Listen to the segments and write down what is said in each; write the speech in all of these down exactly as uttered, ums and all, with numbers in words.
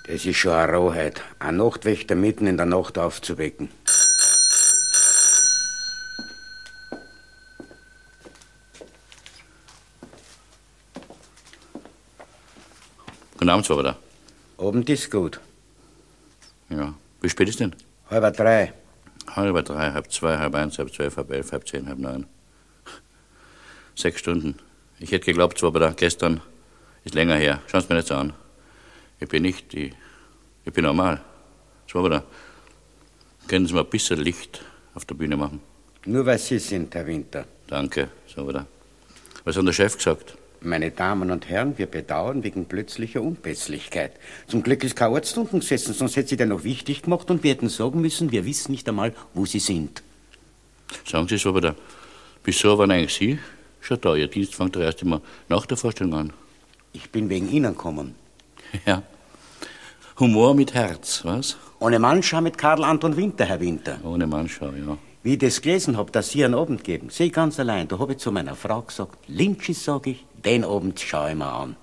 Das ist schon eine Rohheit, ein Nachtwächter mitten in der Nacht aufzuwecken. Guten Abend, Swoboda. Abend ist gut. Ja. Wie spät ist denn? Halb drei. Halb drei, halb zwei, halb eins, halb zwölf, halb elf, halb zehn, halb neun. Sechs Stunden. Ich hätte geglaubt, Swoboda, gestern ist länger her. Schauen Sie mir nicht so an. Ich bin nicht, ich, ich bin normal. Swoboda, können Sie mal ein bisschen Licht auf der Bühne machen? Nur weil Sie sind, Herr Winter. Danke, Swoboda. Was hat der Chef gesagt? Meine Damen und Herren, wir bedauern wegen plötzlicher Unpässlichkeit. Zum Glück ist kein Arzt unten gesessen, sonst hätte sie der noch wichtig gemacht und wir hätten sagen müssen, wir wissen nicht einmal, wo Sie sind. Sagen Sie, Swoboda, wieso waren eigentlich Sie schon da? Ihr Dienst fängt doch erst immer nach der Vorstellung an. Ich bin wegen Ihnen gekommen. Ja. Humor mit Herz, was? Ohne Mannschau mit Karl Anton Winter, Herr Winter. Ohne Mannschau, ja. Wie ich das gelesen hab, dass Sie einen Abend geben, Sie ganz allein, da hab ich zu meiner Frau gesagt, Lynchis, sag ich, den Abend schau ich mir an.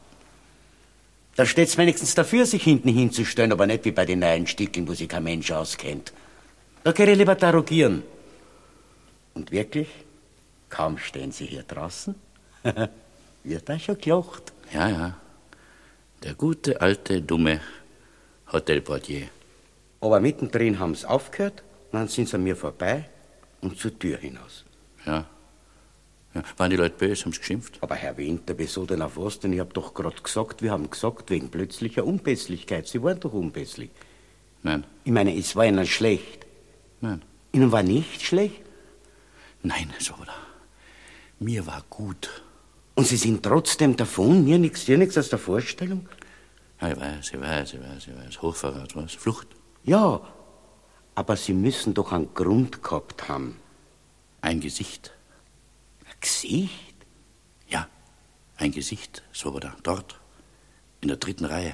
Da steht's wenigstens dafür, sich hinten hinzustellen, aber nicht wie bei den neuen Stickeln, wo sich kein Mensch auskennt. Da geh ich lieber tarogieren. Und wirklich, kaum stehen Sie hier draußen, wird da schon gelacht. Ja, ja. Der gute, alte, dumme Hotelportier. Aber mittendrin haben's aufgehört, dann sind sie an mir vorbei und zur Tür hinaus. Ja. ja. Waren die Leute böse, haben's geschimpft? Aber Herr Winter, wieso denn auf was? Denn ich hab doch gerade gesagt, wir haben gesagt, wegen plötzlicher Unpässlichkeit. Sie waren doch unpässlich. Nein. Ich meine, es war Ihnen schlecht. Nein. Ihnen war nicht schlecht? Nein, Swoboda. Mir war gut. Und Sie sind trotzdem davon? Mir nichts, dir nichts aus der Vorstellung? Ja, ich weiß, ich weiß, ich weiß, ich weiß. Hochverrat, was? Flucht? Ja, aber Sie müssen doch einen Grund gehabt haben. Ein Gesicht. Ein Gesicht? Ja, ein Gesicht, Swoboda. Dort, in der dritten Reihe.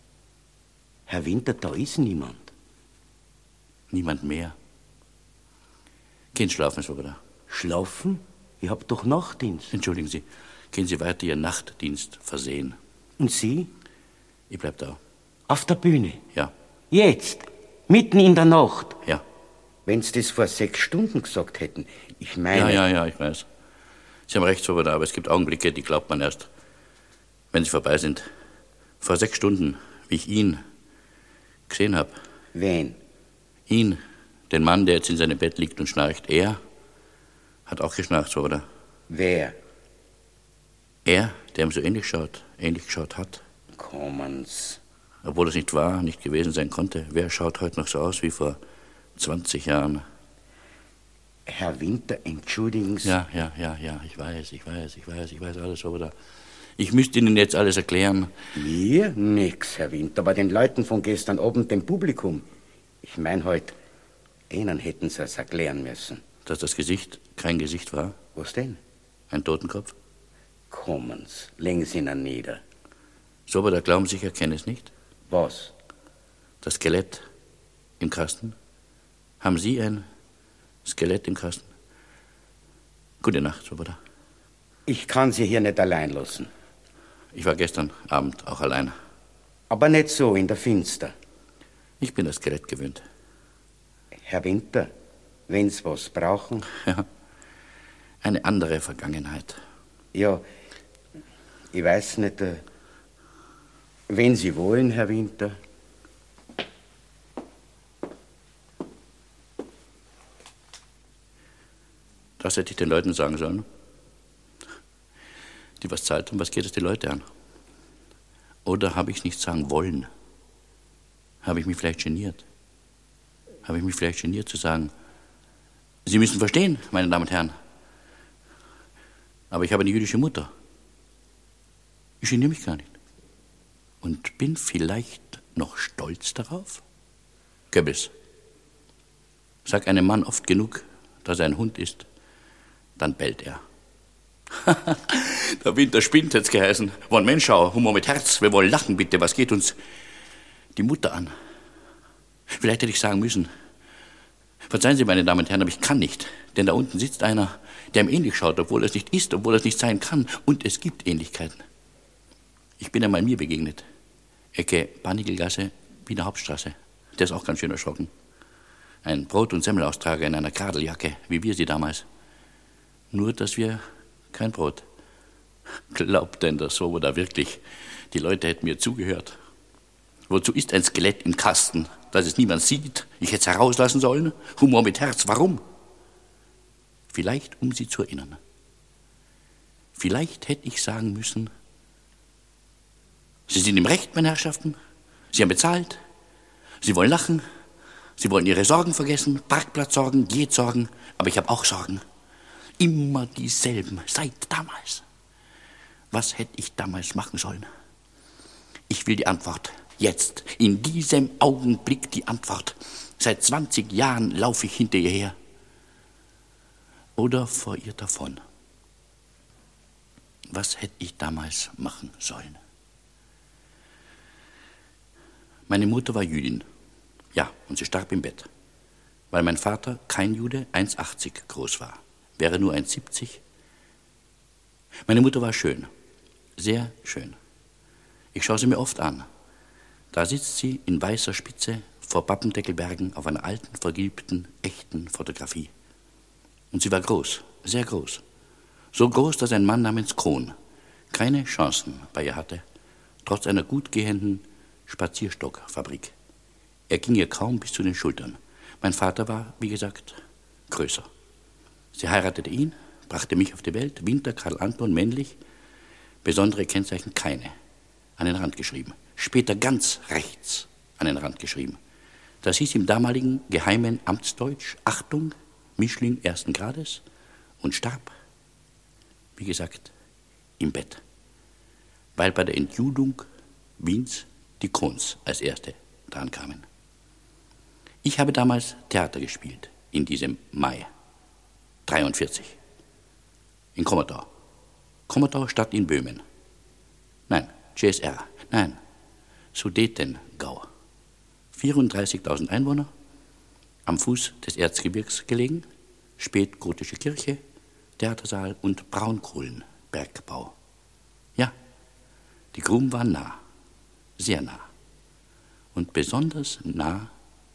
Herr Winter, da ist niemand. Niemand mehr. Gehen Sie schlafen, Swoboda. Schlafen? Ich hab doch Nachtdienst. Entschuldigen Sie, gehen Sie weiter Ihren Nachtdienst versehen. Und Sie? Ich bleib da. Auf der Bühne? Ja. Jetzt? Mitten in der Nacht? Ja. Wenn Sie das vor sechs Stunden gesagt hätten, ich meine... Ja, ja, ja, ich weiß. Sie haben recht, Swoboda, aber es gibt Augenblicke, die glaubt man erst, wenn sie vorbei sind. Vor sechs Stunden, wie ich ihn gesehen habe. Wen? Ihn, den Mann, der jetzt in seinem Bett liegt und schnarcht. Er hat auch geschnarcht, Swoboda. Wer? Er, der ihm so ähnlich schaut, ähnlich geschaut hat. Kommen's. Obwohl es nicht war, nicht gewesen sein konnte. Wer schaut heute noch so aus wie vor zwanzig Jahren? Herr Winter, entschuldigen Sie... Ja, ja, ja, ja, ich weiß, ich weiß, ich weiß, ich weiß alles, Swoboda. Ich müsste Ihnen jetzt alles erklären. Mir? Nix, Herr Winter, aber den Leuten von gestern Abend, dem Publikum. Ich mein halt, ihnen hätten Sie es erklären müssen. Dass das Gesicht kein Gesicht war? Was denn? Ein Totenkopf? Kommen's, legen Sie ihn nieder. Swoboda, glauben Sie, ich erkenne es nicht? Was? Das Skelett im Kasten? Haben Sie ein Skelett im Kasten? Gute Nacht, Swoboda. Ich kann Sie hier nicht allein lassen. Ich war gestern Abend auch allein. Aber nicht so, in der Finster. Ich bin das Skelett gewöhnt. Herr Winter, wenn Sie was brauchen... Ja, eine andere Vergangenheit. Ja, ich weiß nicht, äh, wenn Sie wollen, Herr Winter... Das hätte ich den Leuten sagen sollen. Die was zahlt haben, was geht es die Leute an? Oder habe ich es nicht sagen wollen? Habe ich mich vielleicht geniert? Habe ich mich vielleicht geniert zu sagen, Sie müssen verstehen, meine Damen und Herren, aber ich habe eine jüdische Mutter. Ich geniere mich gar nicht. Und bin vielleicht noch stolz darauf? Goebbels. Sag einem Mann oft genug, dass er ein Hund ist, dann bellt er. Der Winter spinnt, hätt's geheißen. Wollen Menschau, Humor mit Herz, wir wollen lachen, bitte, was geht uns die Mutter an? Vielleicht hätte ich sagen müssen, verzeihen Sie, meine Damen und Herren, aber ich kann nicht, denn da unten sitzt einer, der ihm ähnlich schaut, obwohl er es nicht ist, obwohl er es nicht sein kann, und es gibt Ähnlichkeiten. Ich bin einmal mir begegnet. Ecke Panikelgasse, Wiener Hauptstraße. Der ist auch ganz schön erschrocken. Ein Brot- und Semmelaustrager in einer Kradeljacke, wie wir sie damals. Nur, dass wir kein Brot. Glaubt denn der Swoboda wirklich, die Leute hätten mir zugehört? Wozu ist ein Skelett im Kasten, dass es niemand sieht? Ich hätte es herauslassen sollen. Humor mit Herz, warum? Vielleicht, um sie zu erinnern. Vielleicht hätte ich sagen müssen, Sie sind im Recht, meine Herrschaften. Sie haben bezahlt. Sie wollen lachen. Sie wollen Ihre Sorgen vergessen. Parkplatzsorgen, Diätsorgen. Aber ich habe auch Sorgen. Immer dieselben, seit damals. Was hätte ich damals machen sollen? Ich will die Antwort. Jetzt, in diesem Augenblick die Antwort. Seit zwanzig Jahren laufe ich hinter ihr her. Oder vor ihr davon. Was hätte ich damals machen sollen? Meine Mutter war Jüdin. Ja, und sie starb im Bett. Weil mein Vater, kein Jude, eins Komma achtzig groß war. Wäre nur eins Komma siebzig. Meine Mutter war schön. Sehr schön. Ich schaue sie mir oft an. Da sitzt sie in weißer Spitze vor Pappendeckelbergen auf einer alten, vergilbten, echten Fotografie. Und sie war groß, sehr groß. So groß, dass ein Mann namens Kohn keine Chancen bei ihr hatte, trotz einer gut gehenden Spazierstockfabrik. Er ging ihr kaum bis zu den Schultern. Mein Vater war, wie gesagt, größer. Sie heiratete ihn, brachte mich auf die Welt, Winter, Karl Anton, männlich, besondere Kennzeichen keine, an den Rand geschrieben. Später ganz rechts an den Rand geschrieben. Das hieß im damaligen geheimen Amtsdeutsch Achtung, Mischling ersten Grades und starb, wie gesagt, im Bett. Weil bei der Entjudung Wiens die Kohns als Erste dran kamen. Ich habe damals Theater gespielt, in diesem Mai dreiundvierzig. In Kommertau. Kommertau Stadt in Böhmen. Nein, G S R. Nein, Sudetengau. vierunddreißigtausend Einwohner, am Fuß des Erzgebirgs gelegen, spätgotische Kirche, Theatersaal und Braunkohlenbergbau. Ja, die Gruben waren nah, sehr nah und besonders nah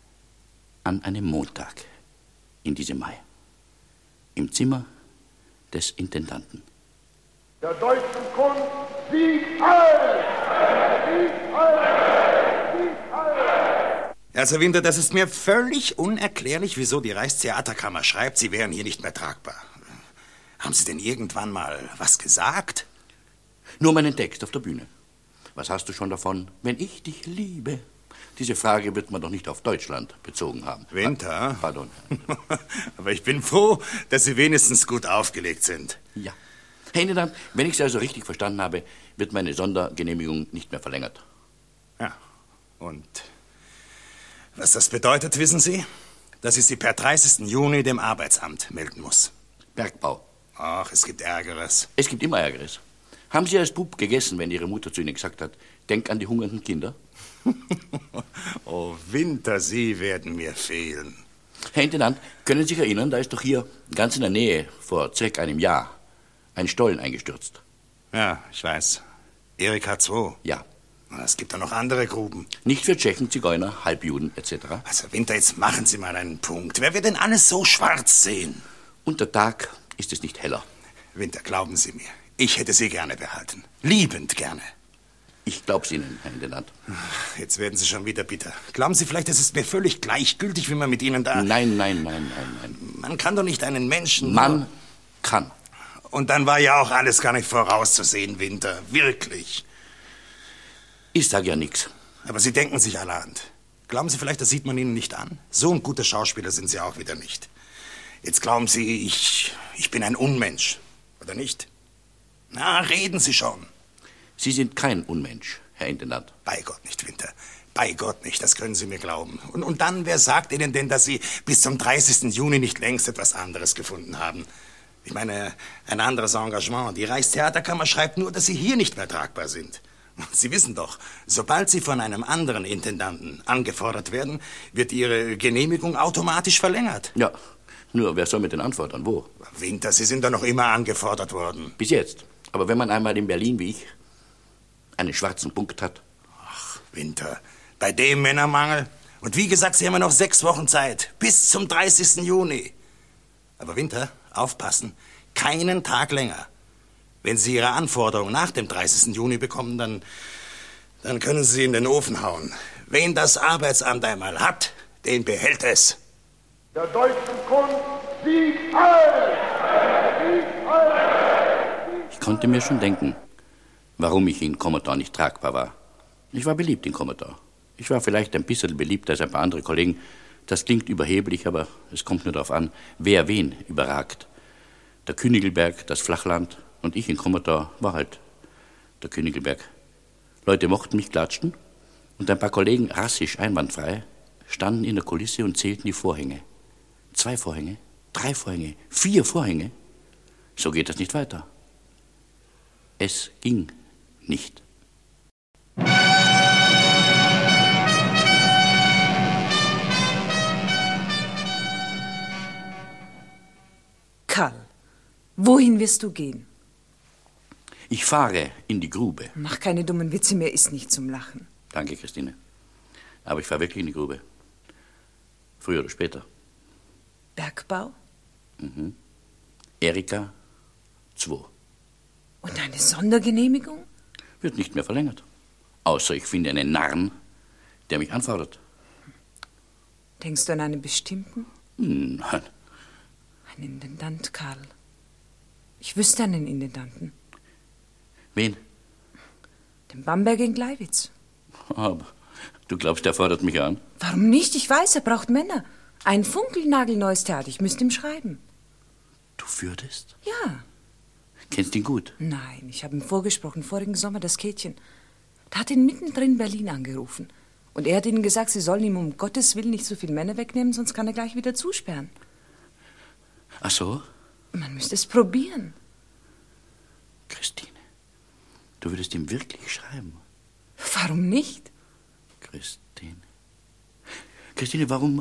an einem Montag in diesem Mai, im Zimmer des Intendanten. Der deutschen Kunst siegt heil! Siegt heil! Siegt heil! Also Winter, das ist mir völlig unerklärlich, wieso die Reichstheaterkammer schreibt, Sie wären hier nicht mehr tragbar. Haben Sie denn irgendwann mal was gesagt? Nur meinen Text auf der Bühne. Was hast du schon davon, wenn ich dich liebe? Diese Frage wird man doch nicht auf Deutschland bezogen haben. Winter? Pardon. Aber ich bin froh, dass Sie wenigstens gut aufgelegt sind. Ja. Herr Intendant, wenn ich Sie also richtig verstanden habe, wird meine Sondergenehmigung nicht mehr verlängert. Ja, und was das bedeutet, wissen Sie? Dass ich Sie per dreißigsten Juni dem Arbeitsamt melden muss. Bergbau. Ach, es gibt Ärgeres. Es gibt immer Ärgeres. Haben Sie als Bub gegessen, wenn Ihre Mutter zu Ihnen gesagt hat, denk an die hungernden Kinder? Oh, Winter, Sie werden mir fehlen. Herr Intendant, können Sie sich erinnern, da ist doch hier ganz in der Nähe, vor circa einem Jahr, ein Stollen eingestürzt. Ja, ich weiß. Erika zwei. Ja. Es gibt da noch andere Gruben. Nicht für Tschechen, Zigeuner, Halbjuden et cetera. Also Winter, jetzt machen Sie mal einen Punkt. Wer wird denn alles so schwarz sehen? Unter Tag ist es nicht heller. Winter, glauben Sie mir, ich hätte Sie gerne behalten. Liebend gerne. Ich glaub's Ihnen, Herr Intendant. Jetzt werden Sie schon wieder bitter. Glauben Sie vielleicht, es ist mir völlig gleichgültig, wie man mit Ihnen da... Nein, nein, nein, nein, nein. Man kann doch nicht einen Menschen... Man kann. Und dann war ja auch alles gar nicht vorauszusehen, Winter. Wirklich. Ich sag ja nichts. Aber Sie denken sich allerhand. Glauben Sie vielleicht, das sieht man Ihnen nicht an? So ein guter Schauspieler sind Sie auch wieder nicht. Jetzt glauben Sie, ich, ich bin ein Unmensch. Oder nicht? Na, reden Sie schon. Sie sind kein Unmensch, Herr Intendant. Bei Gott nicht, Winter. Bei Gott nicht, das können Sie mir glauben. Und, und dann, wer sagt Ihnen denn, dass Sie bis zum dreißigsten Juni nicht längst etwas anderes gefunden haben? Ich meine, ein anderes Engagement. Die Reichstheaterkammer schreibt nur, dass Sie hier nicht mehr tragbar sind. Sie wissen doch, sobald Sie von einem anderen Intendanten angefordert werden, wird Ihre Genehmigung automatisch verlängert. Ja, nur wer soll mit den Antworten? Wo? Winter, Sie sind doch noch immer angefordert worden. Bis jetzt. Aber wenn man einmal in Berlin wie ich einen schwarzen Punkt hat. Ach, Winter, Bei dem Männermangel. Und wie gesagt, Sie haben ja noch sechs Wochen Zeit. Bis zum dreißigsten Juni. Aber Winter, aufpassen. Keinen Tag länger. Wenn Sie Ihre Anforderung nach dem dreißigsten Juni bekommen, dann, dann können Sie in den Ofen hauen. Wen das Arbeitsamt einmal hat, den behält es. Der deutschen Kunst siegt heil! Siegt heil! Ich konnte mir schon denken, warum ich in Commodore nicht tragbar war. Ich war beliebt in Commodore. Ich war vielleicht ein bisschen beliebter als ein paar andere Kollegen. Das klingt überheblich, aber es kommt nur darauf an, wer wen überragt. Der Königelberg, das Flachland und ich in Commodore war halt der Königelberg. Leute mochten mich, klatschten und ein paar Kollegen, rassisch einwandfrei, standen in der Kulisse und zählten die Vorhänge. Zwei Vorhänge, drei Vorhänge, vier Vorhänge. So geht das nicht weiter. Es ging nicht. Karl, wohin wirst du gehen? Ich fahre in die Grube. Mach keine dummen Witze mehr, ist nicht zum Lachen. Danke, Christine. Aber ich fahre wirklich in die Grube. Früher oder später. Bergbau? Mhm. Erika zwei. Und eine Sondergenehmigung? Wird nicht mehr verlängert. Außer ich finde einen Narren, der mich anfordert. Denkst du an einen bestimmten? Nein. Ein Intendant, Karl. Ich wüsste einen Intendanten. Wen? Den Bamberg in Gleiwitz. Aber du glaubst, er fordert mich an? Warum nicht? Ich weiß, er braucht Männer. Ein funkelnagelneues Theater. Ich müsste ihm schreiben. Du würdest? Ja. Kennst ihn gut? Nein, ich habe ihm vorgesprochen, vorigen Sommer, das Käthchen. Da hat ihn mittendrin Berlin angerufen. Und er hat ihnen gesagt, sie sollen ihm um Gottes Willen nicht so viele Männer wegnehmen, sonst kann er gleich wieder zusperren. Ach so? Man müsste es probieren. Christine, du würdest ihm wirklich schreiben? Warum nicht? Christine. Christine, warum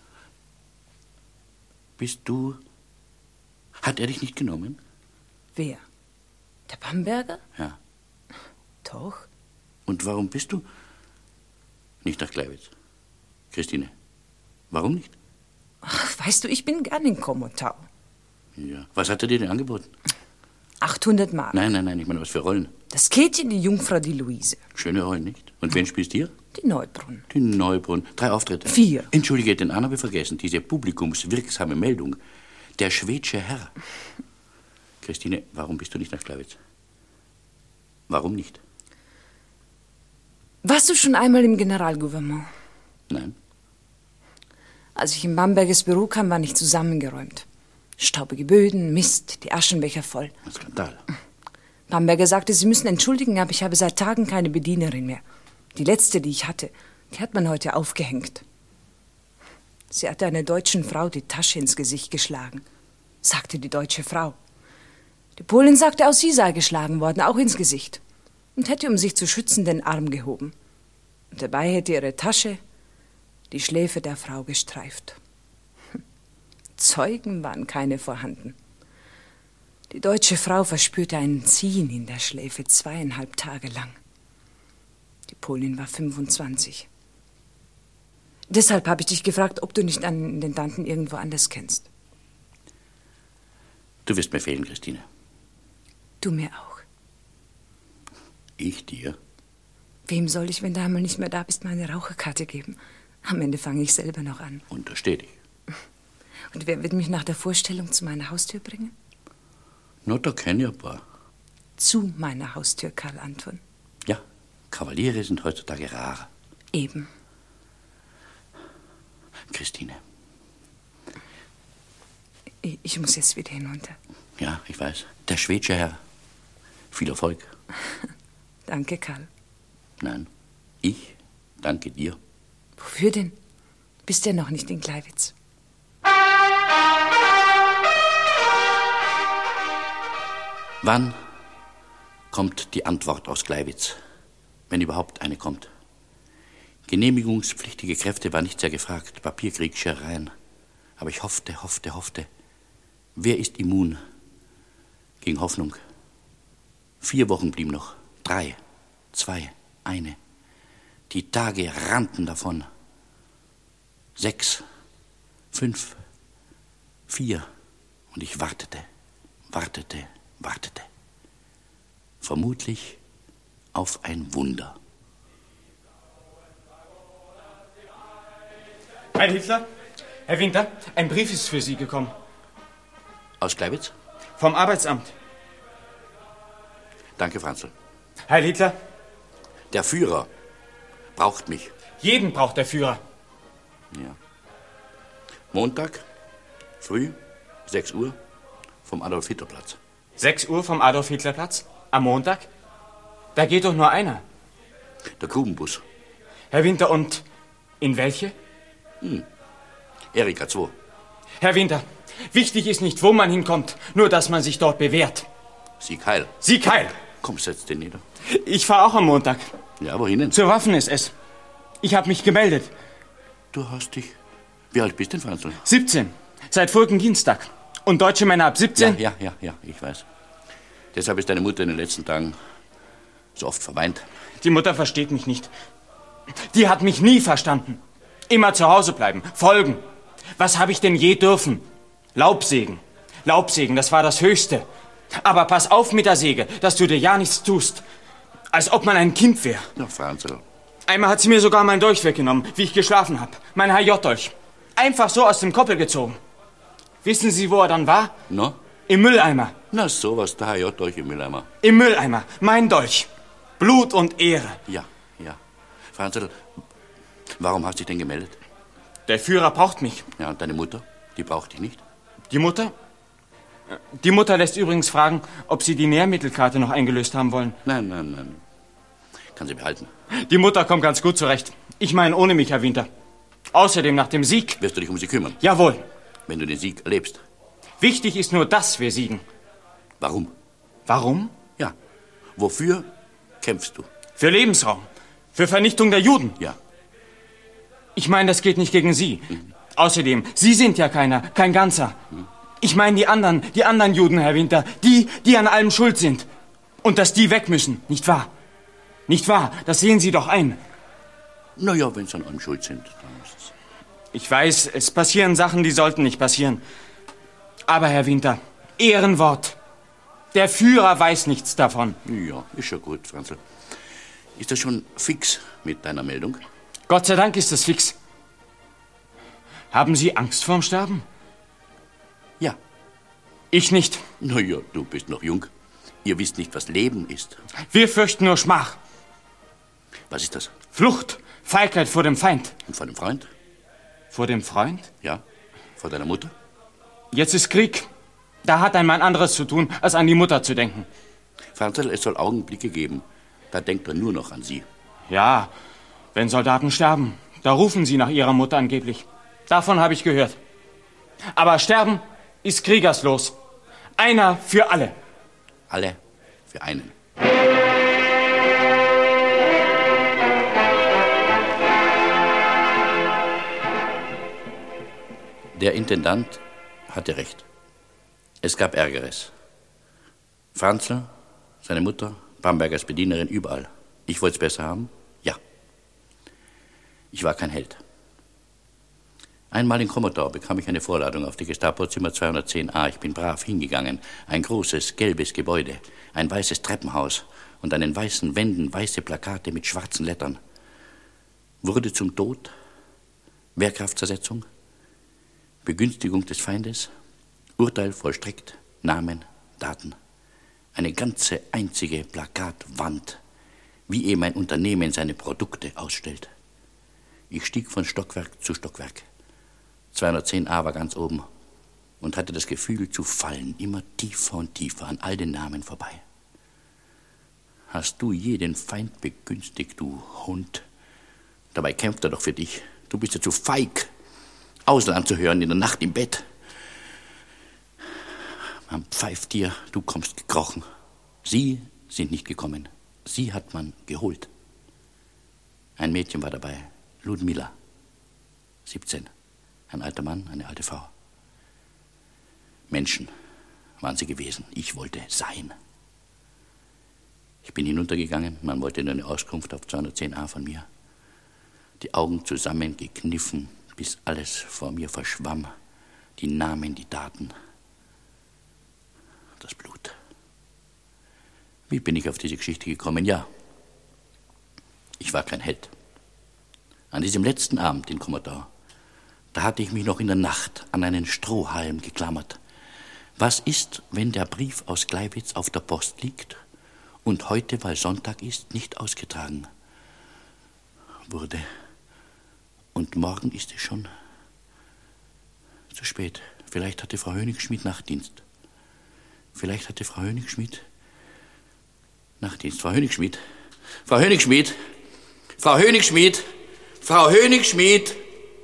bist du... Hat er dich nicht genommen? Wer? Der Bamberger? Ja. Doch. Und warum bist du nicht nach Gleiwitz? Christine, warum nicht? Ach, weißt du, ich bin gern in Commodore. Ja. Was hat er dir denn angeboten? achthundert Mark. Nein, nein, nein, ich meine, was für Rollen? Das Käthchen, die Jungfrau, die Luise. Schöne Rollen, nicht? Und wen spielst du hier? Die Neubrunn. Die Neubrunn. Drei Auftritte. Vier. Entschuldige, den einen habe ich vergessen. Diese publikumswirksame Meldung. Der schwedische Herr. Christine, warum bist du nicht nach Gleiwitz? Warum nicht? Warst du schon einmal im Generalgouvernement? Nein. Als ich in Bamberges Büro kam, war nicht zusammengeräumt. Staubige Böden, Mist, die Aschenbecher voll. Ein Skandal. Bamberger sagte, Sie müssen entschuldigen, aber ich habe seit Tagen keine Bedienerin mehr. Die letzte, die ich hatte, die hat man heute aufgehängt. Sie hatte einer deutschen Frau die Tasche ins Gesicht geschlagen, sagte die deutsche Frau. Die Polin sagte, auch sie sei geschlagen worden, auch ins Gesicht. Und hätte, um sich zu schützen, den Arm gehoben. Und dabei hätte ihre Tasche die Schläfe der Frau gestreift. Zeugen waren keine vorhanden. Die deutsche Frau verspürte ein Ziehen in der Schläfe zweieinhalb Tage lang. Die Polin war fünfundzwanzig. Deshalb habe ich dich gefragt, ob du nicht einen Intendanten irgendwo anders kennst. Du wirst mir fehlen, Christine. Du mir auch. Ich dir? Wem soll ich, wenn du einmal nicht mehr da bist, meine Raucherkarte geben? Am Ende fange ich selber noch an. Untersteh dich. Und wer wird mich nach der Vorstellung zu meiner Haustür bringen? Na, da kenne ich ein paar. Zu meiner Haustür, Karl Anton. Ja, Kavaliere sind heutzutage rar. Eben. Christine. Ich, ich muss jetzt wieder hinunter. Ja, ich weiß. Der schwedische Herr. Viel Erfolg. Danke, Karl. Nein, ich danke dir. Wofür denn? Bist ja noch nicht in Gleiwitz. Wann kommt die Antwort aus Gleiwitz? Wenn überhaupt eine kommt. Genehmigungspflichtige Kräfte war nicht sehr gefragt. Papierkrieg, Scherereien. Aber ich hoffte, hoffte, hoffte. Wer ist immun gegen Hoffnung? Vier Wochen blieben noch. Drei, zwei, eine. Die Tage rannten davon. Sechs, fünf, vier. Und ich wartete, wartete, wartete. Vermutlich auf ein Wunder. Herr Hitler, Herr Winter, ein Brief ist für Sie gekommen. Aus Gleiwitz? Vom Arbeitsamt. Danke, Franzl. Herr Hitler. Der Führer braucht mich. Jeden braucht der Führer. Ja. Montag, früh, sechs Uhr, vom Adolf-Hitler-Platz. Sechs Uhr vom Adolf-Hitler-Platz? Am Montag? Da geht doch nur einer. Der Grubenbus. Herr Winter, und in welche? Hm. Erika zwei. Herr Winter, wichtig ist nicht, wo man hinkommt, nur dass man sich dort bewährt. Sieg heil. Sieg heil. Komm, setz dich nieder. Ich fahre auch am Montag. Ja, wohin denn? Zur Waffen-S S. Ich habe mich gemeldet. Du hast dich... Wie alt bist du denn, Franzl? siebzehn. Seit vorigen Dienstag. Und deutsche Männer ab siebzehn? Ja, ja, ja, ja, ich weiß. Deshalb ist deine Mutter in den letzten Tagen so oft verweint. Die Mutter versteht mich nicht. Die hat mich nie verstanden. Immer zu Hause bleiben, folgen. Was habe ich denn je dürfen? Laubsägen. Laubsägen, das war das Höchste. Aber pass auf mit der Säge, dass du dir ja nichts tust. Als ob man ein Kind wäre. Na, Franzl. Einmal hat sie mir sogar meinen Dolch weggenommen, wie ich geschlafen habe. Mein H J-Dolch. Einfach so aus dem Koppel gezogen. Wissen Sie, wo er dann war? No? Im Mülleimer. Na, sowas, der H J-Dolch im Mülleimer. Im Mülleimer. Mein Dolch. Blut und Ehre. Ja, ja. Franzl, warum hast du dich denn gemeldet? Der Führer braucht mich. Ja, und deine Mutter? Die braucht dich nicht? Die Mutter? Die Mutter lässt übrigens fragen, ob Sie die Nährmittelkarte noch eingelöst haben wollen. Nein, nein, nein. Kann sie behalten. Die Mutter kommt ganz gut zurecht. Ich meine ohne mich, Herr Winter. Außerdem nach dem Sieg... Wirst du dich um sie kümmern? Jawohl. Wenn du den Sieg erlebst? Wichtig ist nur, dass wir siegen. Warum? Warum? Ja. Wofür kämpfst du? Für Lebensraum. Für Vernichtung der Juden. Ja. Ich meine, das geht nicht gegen Sie. Mhm. Außerdem, Sie sind ja keiner, kein Ganzer. Mhm. Ich meine die anderen, die anderen Juden, Herr Winter. Die, die an allem schuld sind. Und dass die weg müssen, nicht wahr? Nicht wahr? Das sehen Sie doch ein. Na ja, wenn sie an allem schuld sind, dann ist es... Ich weiß, es passieren Sachen, die sollten nicht passieren. Aber, Herr Winter, Ehrenwort. Der Führer weiß nichts davon. Ja, ist schon gut, Franzl. Ist das schon fix mit deiner Meldung? Gott sei Dank ist das fix. Haben Sie Angst vorm Sterben? Ja. Ich nicht. Na ja, du bist noch jung. Ihr wisst nicht, was Leben ist. Wir fürchten nur Schmach. Was ist das? Flucht, Feigheit vor dem Feind. Und vor dem Freund? Vor dem Freund? Ja. Vor deiner Mutter? Jetzt ist Krieg. Da hat ein Mann anderes zu tun, als an die Mutter zu denken. Franzl, es soll Augenblicke geben. Da denkt er nur noch an sie. Ja, wenn Soldaten sterben, da rufen sie nach ihrer Mutter angeblich. Davon habe ich gehört. Aber sterben ist kriegerslos. Einer für alle. Alle für einen. Der Intendant hatte recht. Es gab Ärgeres. Franzl, seine Mutter, Bambergers Bedienerin, überall. Ich wollte es besser haben? Ja. Ich war kein Held. Einmal in Komotau bekam ich eine Vorladung auf die Gestapo-Zimmer zweihundertzehn a. Ich bin brav hingegangen. Ein großes, gelbes Gebäude, ein weißes Treppenhaus und an den weißen Wänden weiße Plakate mit schwarzen Lettern. Wurde zum Tod, Wehrkraftzersetzung, Begünstigung des Feindes, Urteil vollstreckt, Namen, Daten. Eine ganze einzige Plakatwand, wie eben ein Unternehmen seine Produkte ausstellt. Ich stieg von Stockwerk zu Stockwerk. zweihundertzehn a war ganz oben und hatte das Gefühl zu fallen, immer tiefer und tiefer an all den Namen vorbei. Hast du je den Feind begünstigt, du Hund? Dabei kämpft er doch für dich. Du bist ja zu feig, Ausland zu hören in der Nacht im Bett. Man pfeift dir, du kommst gekrochen. Sie sind nicht gekommen. Sie hat man geholt. Ein Mädchen war dabei, Ludmilla, siebzehn. Ein alter Mann, eine alte Frau. Menschen waren sie gewesen. Ich wollte sein. Ich bin hinuntergegangen. Man wollte nur eine Auskunft auf zweihundertzehn a von mir. die Augen zusammengekniffen, bis alles vor mir verschwamm. Die Namen, die Daten, das Blut. Wie bin ich auf diese Geschichte gekommen? Ja, ich war kein Held. An diesem letzten Abend in Commodore, da hatte ich mich noch in der Nacht an einen Strohhalm geklammert. Was ist, wenn der Brief aus Gleiwitz auf der Post liegt und heute, weil Sonntag ist, nicht ausgetragen wurde? Und morgen ist es schon zu spät. Vielleicht hatte Frau Hönig-Schmidt Nachtdienst. Vielleicht hatte Frau Hönig-Schmidt Nachtdienst. Frau Hönig-Schmidt. Frau Hönig-Schmidt. Frau Hönig-Schmidt. Frau Hönig-Schmidt.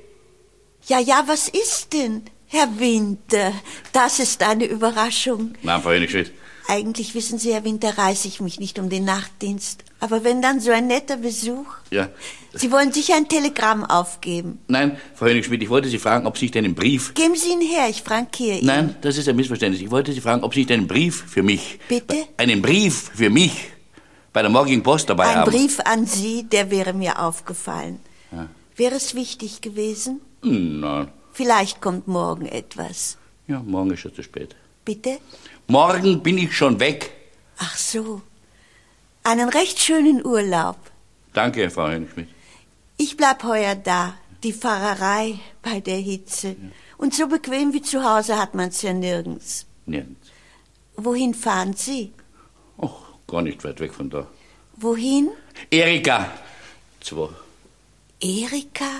Ja, ja, was ist denn, Herr Winter? Das ist eine Überraschung. Nein, Frau Hönig-Schmidt. Eigentlich, wissen Sie, Herr Winter, reiße ich mich nicht um den Nachtdienst. Aber wenn dann so ein netter Besuch... Ja. Sie wollen sicher ein Telegramm aufgeben. Nein, Frau Hönig-Schmidt, ich wollte Sie fragen, ob Sie nicht einen Brief... Geben Sie ihn her, ich frankiere ihn. Nein, das ist ein Missverständnis. Ich wollte Sie fragen, ob Sie nicht einen Brief für mich... Bitte? Einen Brief für mich bei der morgigen Post dabei ein haben. Ein Brief an Sie, der wäre mir aufgefallen. Ja. Wäre es wichtig gewesen? Nein. Vielleicht kommt morgen etwas. Ja, morgen ist schon zu spät. Bitte? Morgen bin ich schon weg. Ach so. Einen recht schönen Urlaub. Danke, Frau Hönig-Schmidt. Ich bleib heuer da. Die Fahrerei bei der Hitze. Ja. Und so bequem wie zu Hause hat man's ja nirgends. Nirgends. Wohin fahren Sie? Ach, gar nicht weit weg von da. Wohin? Erika. Zwei. Erika?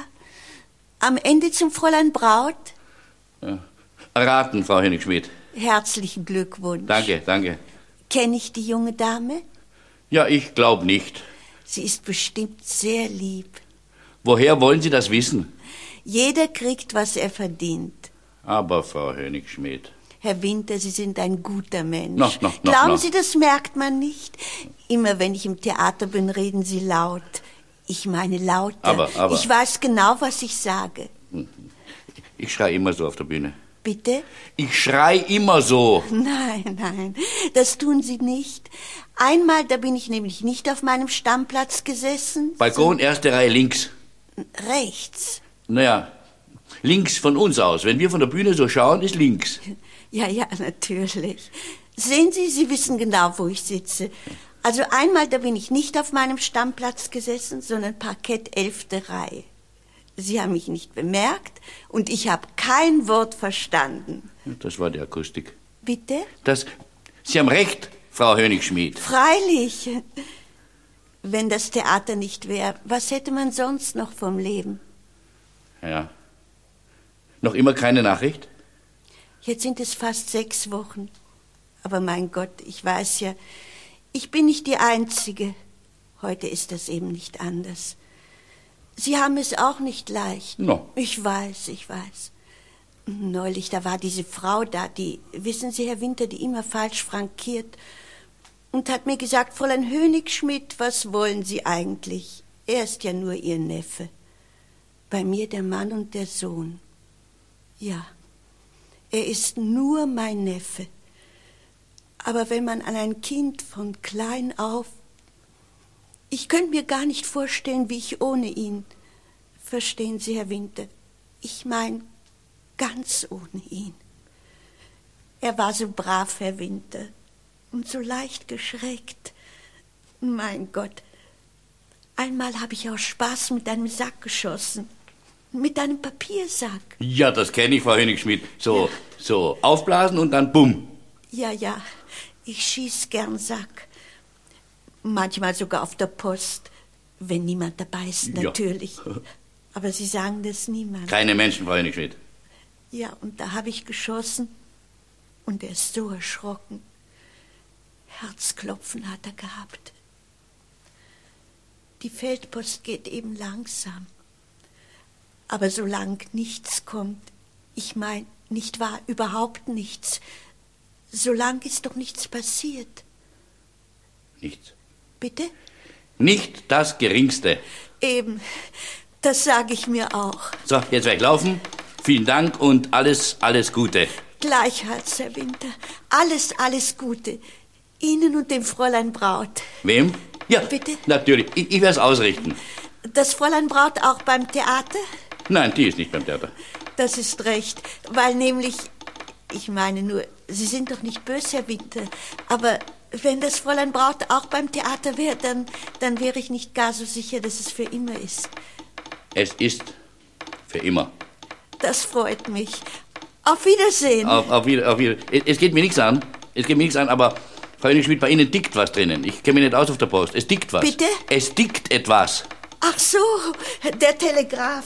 Am Ende zum Fräulein Braut? Ja. Erraten, Frau Hönig-Schmidt. Herzlichen Glückwunsch. Danke, danke. Kenne ich die junge Dame? Ja, ich glaube nicht. Sie ist bestimmt sehr lieb. Woher wollen Sie das wissen? Jeder kriegt, was er verdient. Aber, Frau Hönig-Schmidt... Herr Winter, Sie sind ein guter Mensch. No, no, no, Glauben no. Sie, das merkt man nicht? Immer wenn ich im Theater bin, reden Sie laut. Ich meine lauter. Aber, aber... Ich weiß genau, was ich sage. Ich schrei immer so auf der Bühne. Bitte? Ich schrei immer so. Nein, nein, das tun Sie nicht. Einmal, da bin ich nämlich nicht auf meinem Stammplatz gesessen. Balkon, erste Reihe links. Rechts. Naja, links von uns aus. Wenn wir von der Bühne so schauen, ist links. Ja, ja, natürlich. Sehen Sie, Sie wissen genau, wo ich sitze. Also einmal, da bin ich nicht auf meinem Stammplatz gesessen, sondern Parkett, elfte Reihe. Sie haben mich nicht bemerkt und ich habe kein Wort verstanden. Das war die Akustik. Bitte? Das, Sie haben recht, Frau Hönig-Schmidt. Freilich. Wenn das Theater nicht wäre, was hätte man sonst noch vom Leben? Ja. Noch immer keine Nachricht? Jetzt sind es fast sechs Wochen. Aber mein Gott, ich weiß ja, ich bin nicht die Einzige. Heute ist das eben nicht anders. Sie haben es auch nicht leicht. No. Ich weiß, ich weiß. Neulich, da war diese Frau da, die, wissen Sie, Herr Winter, die immer falsch frankiert und hat mir gesagt, Fräulein Hönig-Schmidt, was wollen Sie eigentlich? Er ist ja nur Ihr Neffe. Bei mir der Mann und der Sohn. Ja, er ist nur mein Neffe. Aber wenn man an ein Kind von klein auf... Ich könnte mir gar nicht vorstellen, wie ich ohne ihn... Verstehen Sie, Herr Winter? Ich meine, ganz ohne ihn. Er war so brav, Herr Winter, und so leicht geschreckt. Mein Gott, einmal habe ich aus Spaß mit einem Sack geschossen. Mit einem Papiersack. Ja, das kenne ich, Frau Hönig-Schmidt. So, ja. so aufblasen und dann bumm. Ja, ja, ich schieß gern Sack. Manchmal sogar auf der Post, wenn niemand dabei ist, natürlich. Ja. Aber Sie sagen das niemand. Keine Menschen, Frau Hönig-Schmidt. Ja, und da habe ich geschossen und er ist so erschrocken. Herzklopfen hat er gehabt. Die Feldpost geht eben langsam. Aber solange nichts kommt, ich meine, nicht wahr, überhaupt nichts, solange ist doch nichts passiert. Nichts. Bitte? Nicht das Geringste. Eben, das sage ich mir auch. So, jetzt werde ich laufen. Vielen Dank und alles, alles Gute. Gleichfalls, Herr Winter. Alles, alles Gute. Ihnen und dem Fräulein Braut. Wem? Ja, bitte? Natürlich. Ich, ich werde es ausrichten. Das Fräulein Braut auch beim Theater? Nein, die ist nicht beim Theater. Das ist recht, weil nämlich, ich meine nur, Sie sind doch nicht böse, Herr Winter, aber wenn das Fräulein Braut auch beim Theater wäre, dann, dann wäre ich nicht gar so sicher, dass es für immer ist. Es ist für immer. Das freut mich. Auf Wiedersehen. Auf, auf, wieder, auf wieder. Es, es geht mir nichts an. Es geht mir nichts an, aber Frau Schmidt, bei Ihnen dickt was drinnen. Ich kenne mich nicht aus auf der Post. Es dickt was. Bitte? Es dickt etwas. Ach so, der Telegraph.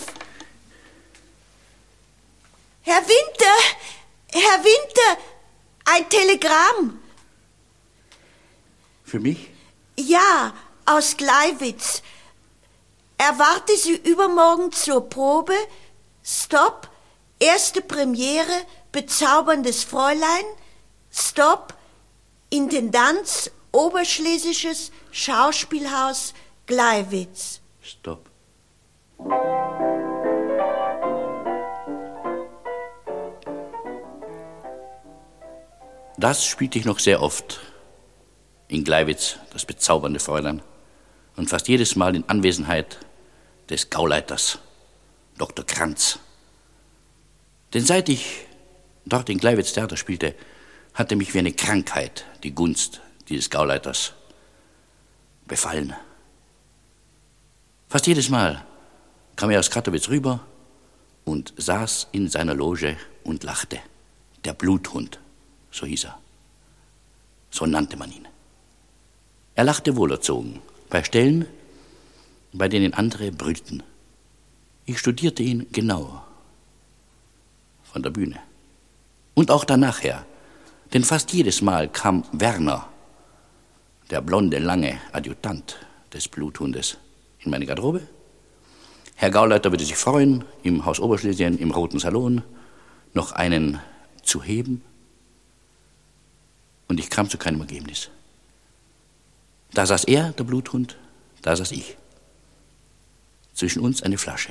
Herr Winter, Herr Winter, ein Telegramm. Für mich? Ja, aus Gleiwitz. Erwarte Sie übermorgen zur Probe. Stopp. Erste Premiere, bezauberndes Fräulein. Stopp. Intendanz, Oberschlesisches Schauspielhaus, Gleiwitz. Stopp. Das spielte ich noch sehr oft. In Gleiwitz, das bezaubernde Fräulein. Und fast jedes Mal in Anwesenheit des Gauleiters, Doktor Kranz. Denn seit ich dort in Gleiwitz Theater spielte, hatte mich wie eine Krankheit die Gunst dieses Gauleiters befallen. Fast jedes Mal kam er aus Kattowitz rüber und saß in seiner Loge und lachte. Der Bluthund, so hieß er. So nannte man ihn. Er lachte wohlerzogen, bei Stellen, bei denen andere brüllten. Ich studierte ihn genau, von der Bühne. Und auch danach her, denn fast jedes Mal kam Werner, der blonde, lange Adjutant des Bluthundes, in meine Garderobe. Herr Gauleiter würde sich freuen, im Haus Oberschlesien, im Roten Salon, noch einen zu heben. Und ich kam zu keinem Ergebnis. Da saß er, der Bluthund, da saß ich. Zwischen uns eine Flasche.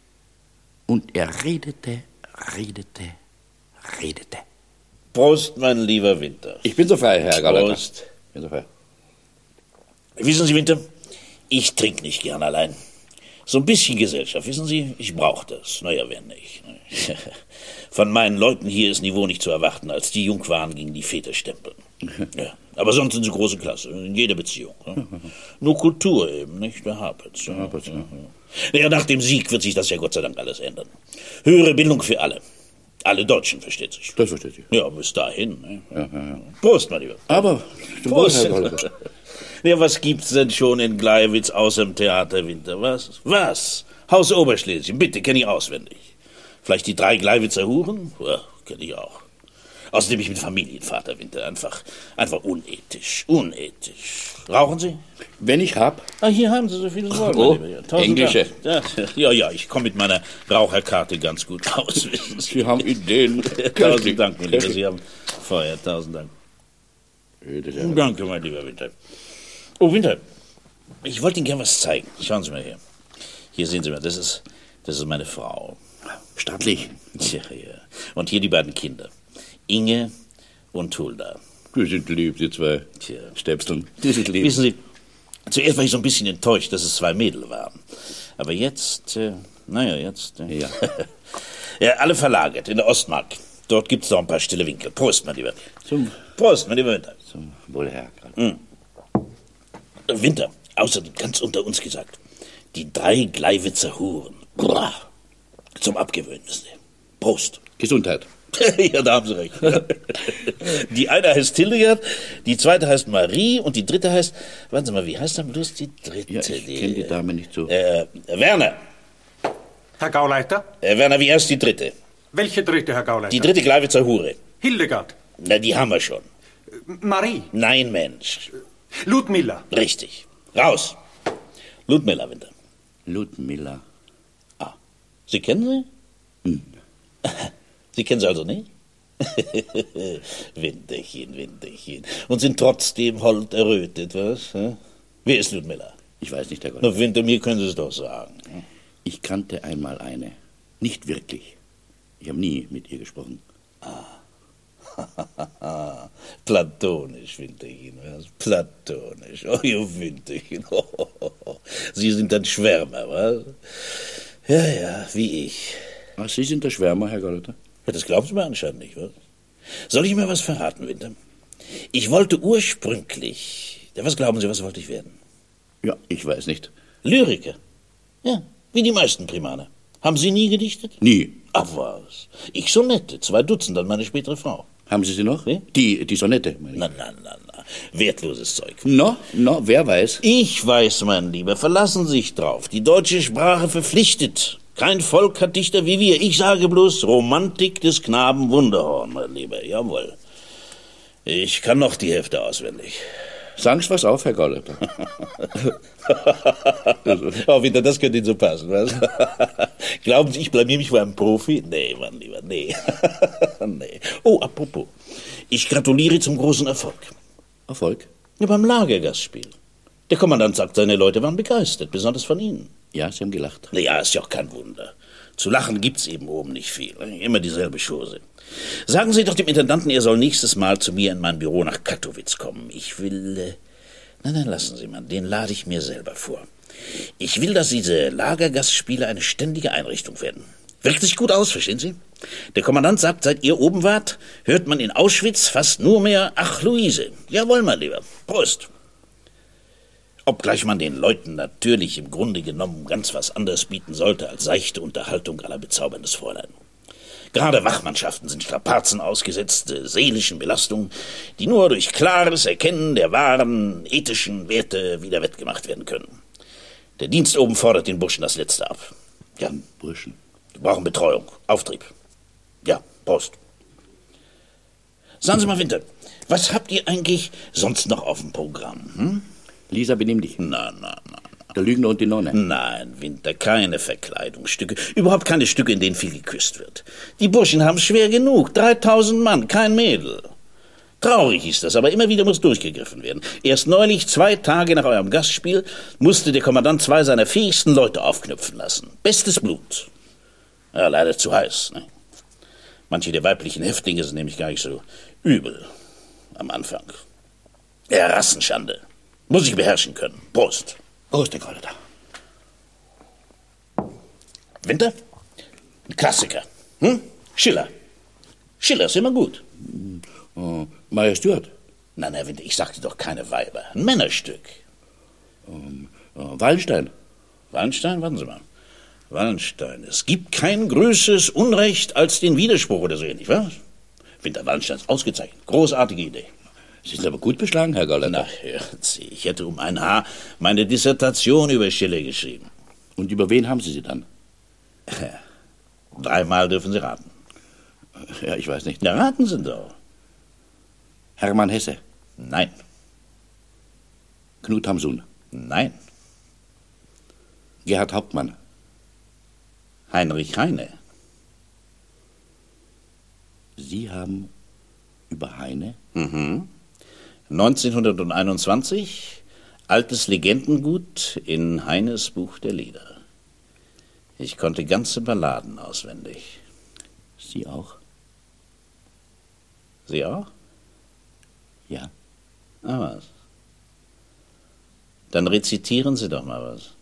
Und er redete, redete, redete. Prost, mein lieber Winter. Ich bin so frei, Herr Gauleiter. Prost. Ich bin so frei. Wissen Sie, Winter, ich trinke nicht gern allein. So ein bisschen Gesellschaft, wissen Sie, ich brauche das. Naja, wer nicht. Von meinen Leuten hier ist Niveau nicht zu erwarten, als die Jungwaren gegen die Väter stempeln. Ja, aber sonst sind sie große Klasse, in jeder Beziehung. Ne? Nur Kultur eben, nicht? Der Hapetz. Ja, ja, ja. Ja, nach dem Sieg wird sich das ja Gott sei Dank alles ändern. Höhere Bildung für alle. Alle Deutschen, versteht sich. Das versteht sich. Ja, bis dahin. Ne? Ja, ja, ja. Prost, mein Lieber. Aber, Prost. Ja, was gibt's denn schon in Gleiwitz außer dem Theater Winter? Was? Was? Haus Oberschlesien, bitte, kenne ich auswendig. Vielleicht die drei Gleiwitzer Huren? Ja, kenne ich auch. Außerdem bin ich mit Familienvater Winter. Einfach, einfach unethisch, unethisch. Rauchen Sie? Wenn ich hab. Ah, hier haben Sie so viele Sorgen. Oh, englische. Ja, ja, ja, ich komme mit meiner Raucherkarte ganz gut aus. Sie haben Ideen. Tausend Dank, mein Lieber, Sie haben Feuer. Tausend Dank. Ja. Danke, mein lieber Winter. Oh, Winter, ich wollte Ihnen gern was zeigen. Schauen Sie mal her. Hier sehen Sie mal, das ist, das ist meine Frau. Stattlich. Tja, ja. Und hier die beiden Kinder. Inge und Hulda. Die sind lieb, die zwei Tja. Stäpseln. Die sind lieb. Wissen Sie, zuerst war ich so ein bisschen enttäuscht, dass es zwei Mädel waren. Aber jetzt, äh, naja, jetzt... Äh, ja. Ja, alle verlagert in der Ostmark. Dort gibt es noch ein paar stille Winkel. Prost, mein Lieber. Zum Prost, mein lieber Winter. Zum Wohl, Herr. Mhm. Winter, außerdem ganz unter uns gesagt, die drei Gleiwitzer Huren. Brrr. Zum Abgewöhnen, wissen Sie. Prost. Gesundheit. Ja, da haben Sie recht. Ja. Die eine heißt Hildegard, die zweite heißt Marie und die dritte heißt, warten Sie mal, wie heißt dann bloß die dritte? Ja, ich kenne die Dame nicht so. Äh, Werner. Herr Gauleiter? Äh, Werner, wie heißt die dritte? Welche dritte, Herr Gauleiter? Die dritte Gleiwitzer Hure. Hildegard. Na, die haben wir schon. Marie. Nein, Mensch. Ludmilla. Richtig. Raus. Ludmilla, Winter. Ludmilla. Ah. Sie kennen sie? Hm. Sie kennen sie also nicht? Winterchen, Winterchen. Und sind trotzdem hold errötet, was? Hm? Wer ist Ludmilla? Ich weiß nicht, Herr Gott. Na, Winter, mir können Sie es doch sagen. Ich kannte einmal eine. Nicht wirklich. Ich habe nie mit ihr gesprochen. Ah. Platonisch, Winterchen, was? Platonisch. Oh, ihr Winterchen. Oh, oh, oh. Sie sind ein Schwärmer, was? Ja, ja, wie ich. Ach, Sie sind der Schwärmer, Herr Golleter? Ja, das glauben Sie mir anscheinend nicht, was? Soll ich mir was verraten, Winter? Ich wollte ursprünglich... Ja, was glauben Sie, was wollte ich werden? Ja, ich weiß nicht. Lyriker. Ja, wie die meisten Primaner. Haben Sie nie gedichtet? Nie. Ach was. Ich Sonette, zwei Dutzend an meine spätere Frau. Haben Sie sie noch? Wie? Die, die Sonette, meine ich. Na, na, na, na. Wertloses Zeug. No, no, wer weiß? Ich weiß, mein Lieber, verlassen Sie sich drauf. Die deutsche Sprache verpflichtet. Kein Volk hat Dichter wie wir. Ich sage bloß Romantik des Knaben Wunderhorn, mein Lieber. Jawohl. Ich kann noch die Hälfte auswendig. Sagen Sie was auf, Herr Golleter. Oh, wieder, das könnte Ihnen so passen, was? Glauben Sie, ich blamier mich vor einem Profi? Nee, mein Lieber, nee. Nee. Oh, apropos. Ich gratuliere zum großen Erfolg. Erfolg? Ja, beim Lagergastspiel. Der Kommandant sagt, seine Leute waren begeistert, besonders von Ihnen. Ja, Sie haben gelacht. Na ja, ist ja auch kein Wunder. Zu lachen gibt's eben oben nicht viel. Immer dieselbe Chose. Sagen Sie doch dem Intendanten, er soll nächstes Mal zu mir in mein Büro nach Kattowitz kommen. Ich will... Äh, nein, nein, lassen Sie mal, den lade ich mir selber vor. Ich will, dass diese Lagergastspiele eine ständige Einrichtung werden. Wirkt sich gut aus, verstehen Sie? Der Kommandant sagt, seit ihr oben wart, hört man in Auschwitz fast nur mehr Ach, Luise. Jawohl, mein Lieber. Prost. Obgleich man den Leuten natürlich im Grunde genommen ganz was anderes bieten sollte als seichte Unterhaltung aller bezauberndes Fräulein. Gerade Wachmannschaften sind Strapazen ausgesetzt, äh, seelischen Belastungen, die nur durch klares Erkennen der wahren ethischen Werte wieder wettgemacht werden können. Der Dienst oben fordert den Burschen das Letzte ab. Ja, Burschen. Wir brauchen Betreuung, Auftrieb. Ja, Prost. Sagen Sie mal, Winter, was habt ihr eigentlich sonst noch auf dem Programm? Hm? Lisa, benimm dich. Na, na, na. Der Lügner und die Nonne. Nein, Winter, keine Verkleidungsstücke. Überhaupt keine Stücke, in denen viel geküsst wird. Die Burschen haben es schwer genug. dreitausend Mann, kein Mädel. Traurig ist das, aber immer wieder muss durchgegriffen werden. Erst neulich, zwei Tage nach eurem Gastspiel, musste der Kommandant zwei seiner fähigsten Leute aufknüpfen lassen. Bestes Blut. Ja, leider zu heiß, ne? Manche der weiblichen Häftlinge sind nämlich gar nicht so übel am Anfang. Ja, Rassenschande. Muss ich beherrschen können. Prost. Prost, Herr Golleter. Winter? Ein Klassiker. Hm? Schiller. Schiller ist immer gut. Oh, Meier Stuart. Nein, Herr Winter, ich sagte doch keine Weiber. Ein Männerstück. Um, uh, Wallenstein. Wallenstein? Warten Sie mal. Wallenstein. Es gibt kein größeres Unrecht als den Widerspruch oder so ähnlich, was? Winter, Wallenstein ist ausgezeichnet. Großartige Idee. Sie sind aber gut beschlagen, Herr Golleter. Na, hören Sie, ich hätte um ein Haar meine Dissertation über Schiller geschrieben. Und über wen haben Sie sie dann? Dreimal dürfen Sie raten. Ja, ich weiß nicht. Ja, raten Sie doch. Hermann Hesse. Nein. Knut Hamsun. Nein. Gerhard Hauptmann. Heinrich Heine. Sie haben über Heine? Mhm. neunzehnhunderteinundzwanzig, altes Legendengut in Heines Buch der Lieder. Ich konnte ganze Balladen auswendig. Sie auch? Sie auch? Ja. Ah, was? Dann rezitieren Sie doch mal was.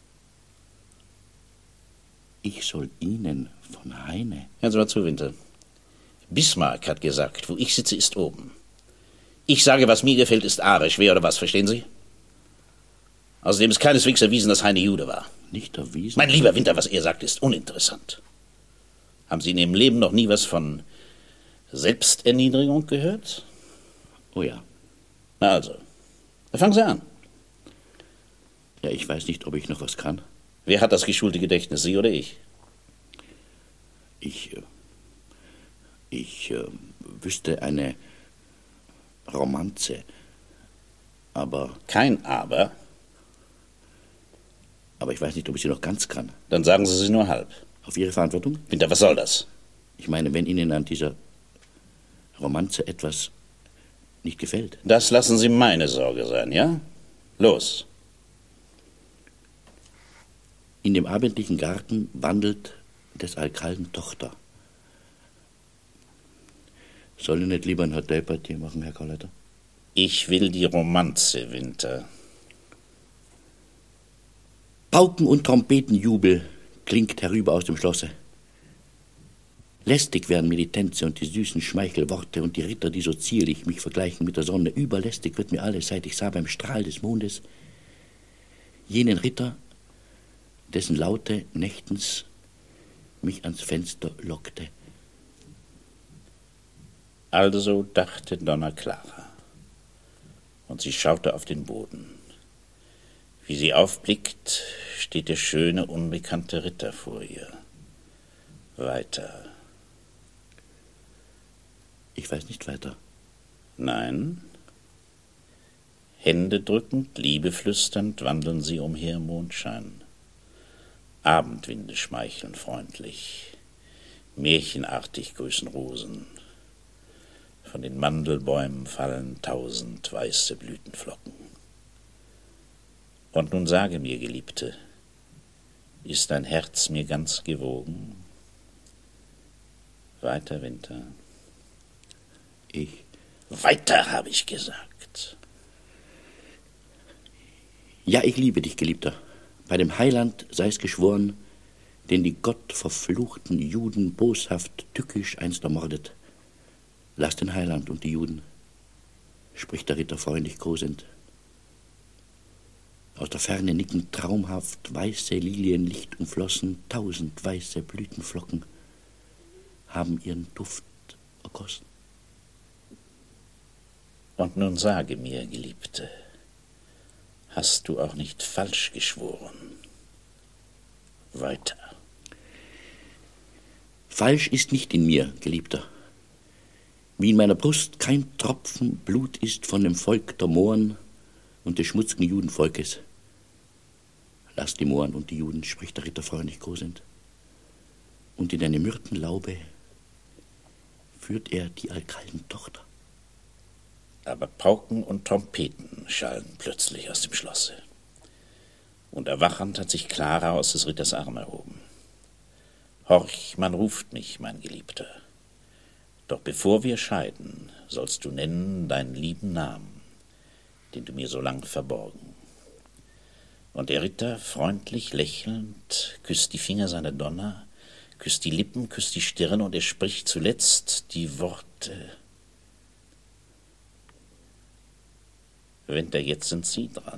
Ich soll Ihnen von Heine... Hören Sie mal zu, Winter. Bismarck hat gesagt, wo ich sitze, ist oben. Ich sage, was mir gefällt, ist arisch. Wer oder was, verstehen Sie? Außerdem ist keineswegs erwiesen, dass Heine Jude war. Nicht erwiesen? Mein lieber Winter, was er sagt, ist uninteressant. Haben Sie in Ihrem Leben noch nie was von Selbsterniedrigung gehört? Oh ja. Na also, da fangen Sie an. Ja, ich weiß nicht, ob ich noch was kann. Wer hat das geschulte Gedächtnis, Sie oder ich? Ich, ich äh, wüsste eine Romanze, aber... Kein Aber? Aber ich weiß nicht, ob ich sie noch ganz kann. Dann sagen Sie sie nur halb. Auf Ihre Verantwortung? Winter, was soll das? Ich meine, wenn Ihnen an dieser Romanze etwas nicht gefällt. Das lassen Sie meine Sorge sein, ja? Los. In dem abendlichen Garten wandelt des Alkalden Tochter. Soll ich nicht lieber ein Hotelpartie machen, Herr Gauleiter? Ich will die Romanze, Winter. Pauken- und Trompetenjubel klingt herüber aus dem Schlosse. Lästig werden mir die Tänze und die süßen Schmeichelworte und die Ritter, die so zierlich mich vergleichen mit der Sonne. Überlästig wird mir alles, seit ich sah beim Strahl des Mondes jenen Ritter, dessen Laute nächtens mich ans Fenster lockte. Also dachte Donna Clara, und sie schaute auf den Boden. Wie sie aufblickt, steht der schöne, unbekannte Ritter vor ihr. Weiter. Ich weiß nicht weiter. Nein. Hände drückend, Liebe flüsternd, wandeln sie umher im Mondschein. Abendwinde schmeicheln freundlich, märchenartig grüßen Rosen. Von den Mandelbäumen fallen tausend weiße Blütenflocken. Und nun sage mir, Geliebte, ist dein Herz mir ganz gewogen? Weiter, Winter. Ich. Weiter, habe ich gesagt. Ja, ich liebe dich, Geliebter. Bei dem Heiland sei es geschworen, den die gottverfluchten Juden boshaft tückisch einst ermordet. Lass den Heiland und die Juden, spricht der Ritter freundlich kosend. Aus der Ferne nicken traumhaft weiße Lilien licht umflossen, tausend weiße Blütenflocken haben ihren Duft ergossen. Und nun sage mir, Geliebte, hast du auch nicht falsch geschworen? Weiter. Falsch ist nicht in mir, Geliebter. Wie in meiner Brust kein Tropfen Blut ist von dem Volk der Mohren und des schmutzigen Judenvolkes. Lass die Mohren und die Juden, spricht der Ritter freundlich kosend. Und in eine Myrtenlaube führt er die Alkaldentochter. Aber Pauken und Trompeten schallen plötzlich aus dem Schlosse. Und erwachend hat sich Clara aus des Ritters Arm erhoben. Horch, man ruft mich, mein Geliebter. Doch bevor wir scheiden, sollst du nennen deinen lieben Namen, den du mir so lang verborgen. Und der Ritter, freundlich lächelnd, küsst die Finger seiner Donna, küsst die Lippen, küsst die Stirn, und er spricht zuletzt die Worte: Winter, jetzt sind Sie dran.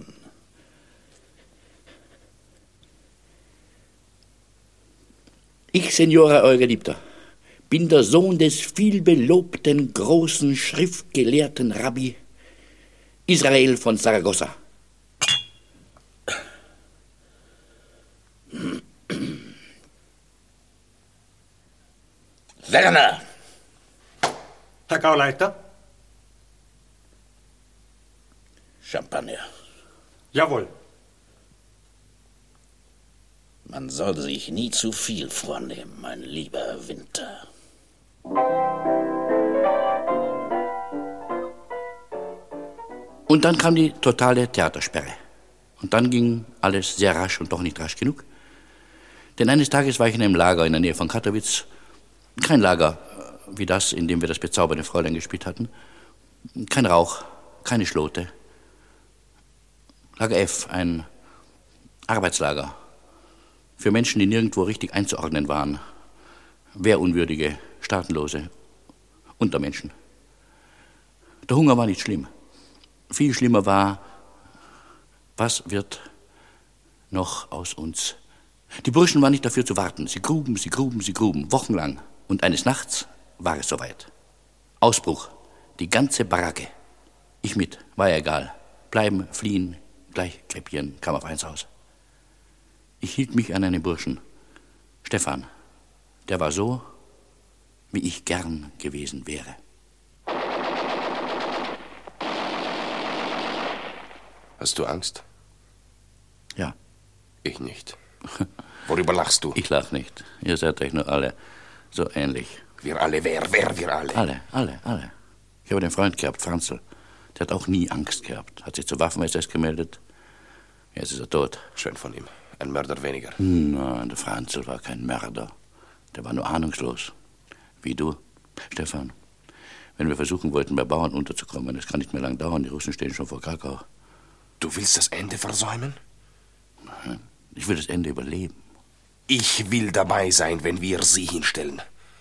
Ich, Signora, euer Geliebter, bin der Sohn des vielbelobten, großen, schriftgelehrten Rabbi Israel von Saragossa. Werner! Herr Gauleiter? Champagner. Jawohl. Man soll sich nie zu viel vornehmen, mein lieber Winter. Und dann kam die totale Theatersperre. Und dann ging alles sehr rasch und doch nicht rasch genug. Denn eines Tages war ich in einem Lager in der Nähe von Katowice. Kein Lager wie das, in dem wir das bezaubernde Fräulein gespielt hatten. Kein Rauch, keine Schlote. Lager F, ein Arbeitslager für Menschen, die nirgendwo richtig einzuordnen waren. Wehrunwürdige, Staatenlose, Untermenschen. Der Hunger war nicht schlimm. Viel schlimmer war, was wird noch aus uns? Die Burschen waren nicht dafür zu warten. Sie gruben, sie gruben, sie gruben, wochenlang. Und eines Nachts war es soweit. Ausbruch, die ganze Baracke. Ich mit, war ja egal. Bleiben, fliehen, gleich krepieren, kam auf eins aus. Ich hielt mich an einen Burschen, Stefan. Der war so, wie ich gern gewesen wäre. Hast du Angst? Ja. Ich nicht. Worüber lachst du? Ich lach nicht. Ihr seid euch nur alle so ähnlich. Wir alle, wer, wer, wir alle? Alle, alle, alle. Ich habe einen Freund gehabt, Franzl. Der hat auch nie Angst gehabt. Hat sich zur Waffen-S S gemeldet. Jetzt ist er tot. Schön von ihm. Ein Mörder weniger. Nein, der Franzl war kein Mörder. Der war nur ahnungslos. Wie du, Stefan. wenn wir versuchen wollten, bei Bauern unterzukommen. Das kann nicht mehr lang dauern, die Russen stehen schon vor Krakau. Du willst das Ende versäumen? Nein, ich will das Ende überleben. Ich will dabei sein, wenn wir sie hinstellen.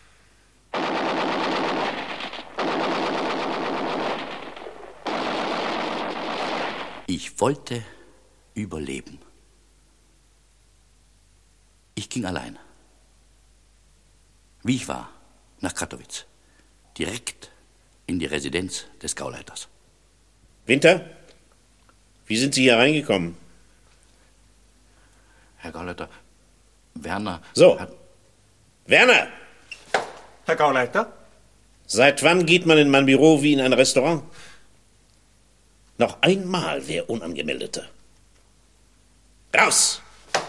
Ich wollte überleben. Ich ging allein. Wie ich war, nach Katowice. Direkt in die Residenz des Gauleiters. Winter? Wie sind Sie hier reingekommen? Herr Gauleiter, Werner... So. Hat... Werner! Herr Gauleiter? Seit wann geht man in mein Büro wie in ein Restaurant? Noch einmal, wer Unangemeldeter. Raus!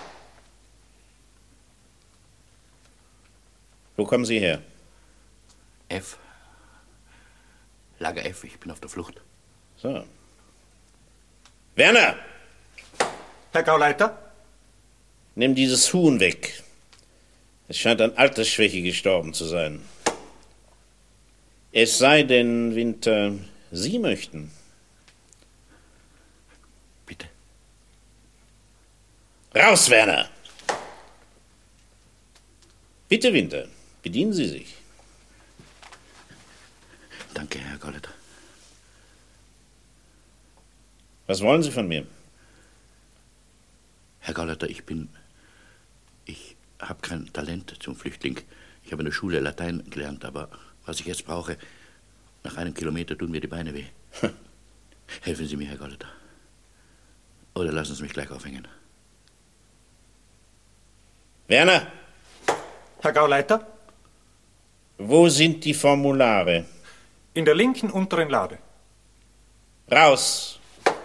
Wo kommen Sie her? F. Lager F, ich bin auf der Flucht. So. Werner! Herr Gauleiter? Nimm dieses Huhn weg. Es scheint an Altersschwäche gestorben zu sein. Es sei denn, Winter, Sie möchten. Bitte. Raus, Werner! Bitte, Winter, bedienen Sie sich. Danke, Herr Gauleiter. Was wollen Sie von mir? Herr Gauleiter, ich bin... Ich habe kein Talent zum Flüchtling. Ich habe in der Schule Latein gelernt, aber was ich jetzt brauche, nach einem Kilometer tun mir die Beine weh. Helfen Sie mir, Herr Gauleiter. Oder lassen Sie mich gleich aufhängen. Werner! Herr Gauleiter? Wo sind die Formulare? In der linken unteren Lade. Raus!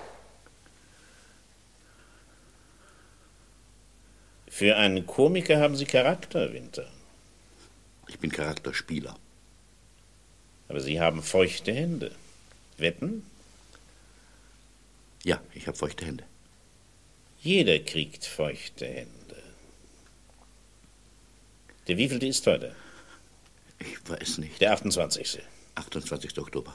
Für einen Komiker haben Sie Charakter, Winter. Ich bin Charakterspieler. Aber Sie haben feuchte Hände. Wetten? Ja, ich habe feuchte Hände. Jeder kriegt feuchte Hände. Der wievielte ist heute? Ich weiß nicht. Der achtundzwanzigste achtundzwanzigster Oktober.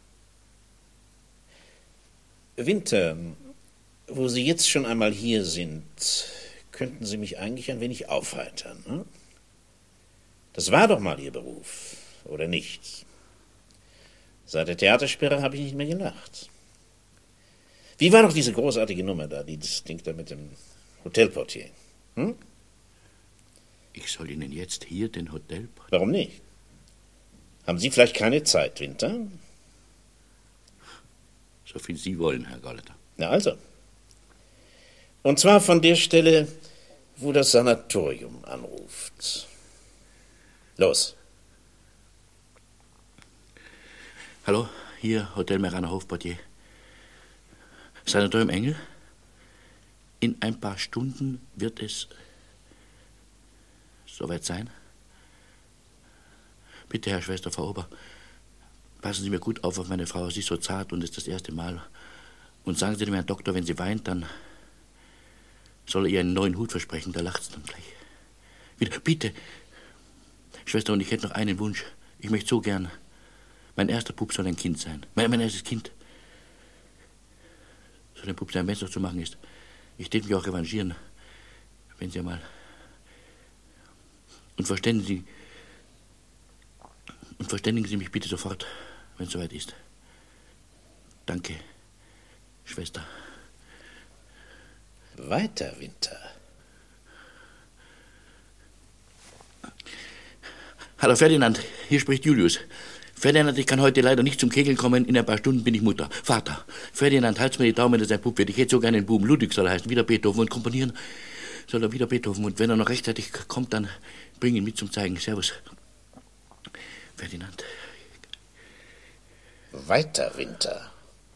Winter, wo Sie jetzt schon einmal hier sind, könnten Sie mich eigentlich ein wenig aufheitern. Hm? Das war doch mal Ihr Beruf, oder nicht? Seit der Theatersperre habe ich nicht mehr gelacht. Wie war doch diese großartige Nummer da, dieses Ding da mit dem Hotelportier? Hm? Ich soll Ihnen jetzt hier den Hotelportier... Warum nicht? Haben Sie vielleicht keine Zeit, Winter? So viel Sie wollen, Herr Gauleiter. Na also. Und zwar von der Stelle, wo das Sanatorium anruft. Los. Hallo, hier Hotel Meraner Hofportier. Sanatorium Engel? In ein paar Stunden wird es soweit sein. Bitte, Herr Schwester, Frau Ober, passen Sie mir gut auf auf meine Frau. Sie ist so zart und ist das erste Mal. Und sagen Sie dem Herrn Doktor, wenn sie weint, dann soll er ihr einen neuen Hut versprechen. Da lacht sie dann gleich. Wieder, bitte. Schwester, und ich hätte noch einen Wunsch. Ich möchte so gern. Mein erster Bub soll ein Kind sein. Mein, mein erstes Kind. Soll ein Bub sein, wenn es noch zu machen ist. Ich täte mich auch revanchieren, wenn Sie einmal... Und verständigen Sie... Und verständigen Sie mich bitte sofort, wenn es soweit ist. Danke, Schwester. Weiter, Winter. Hallo Ferdinand, hier spricht Julius. Ferdinand, ich kann heute leider nicht zum Kegeln kommen. In ein paar Stunden bin ich Mutter. Vater, Ferdinand, halt's mir die Daumen, dass er ein Bub wird. Ich hätte so gerne einen Buben. Ludwig soll er heißen, wieder Beethoven. Und komponieren soll er wieder Beethoven. Und wenn er noch rechtzeitig kommt, dann bring ihn mit zum Zeigen. Servus. Ferdinand. Weiter, Winter.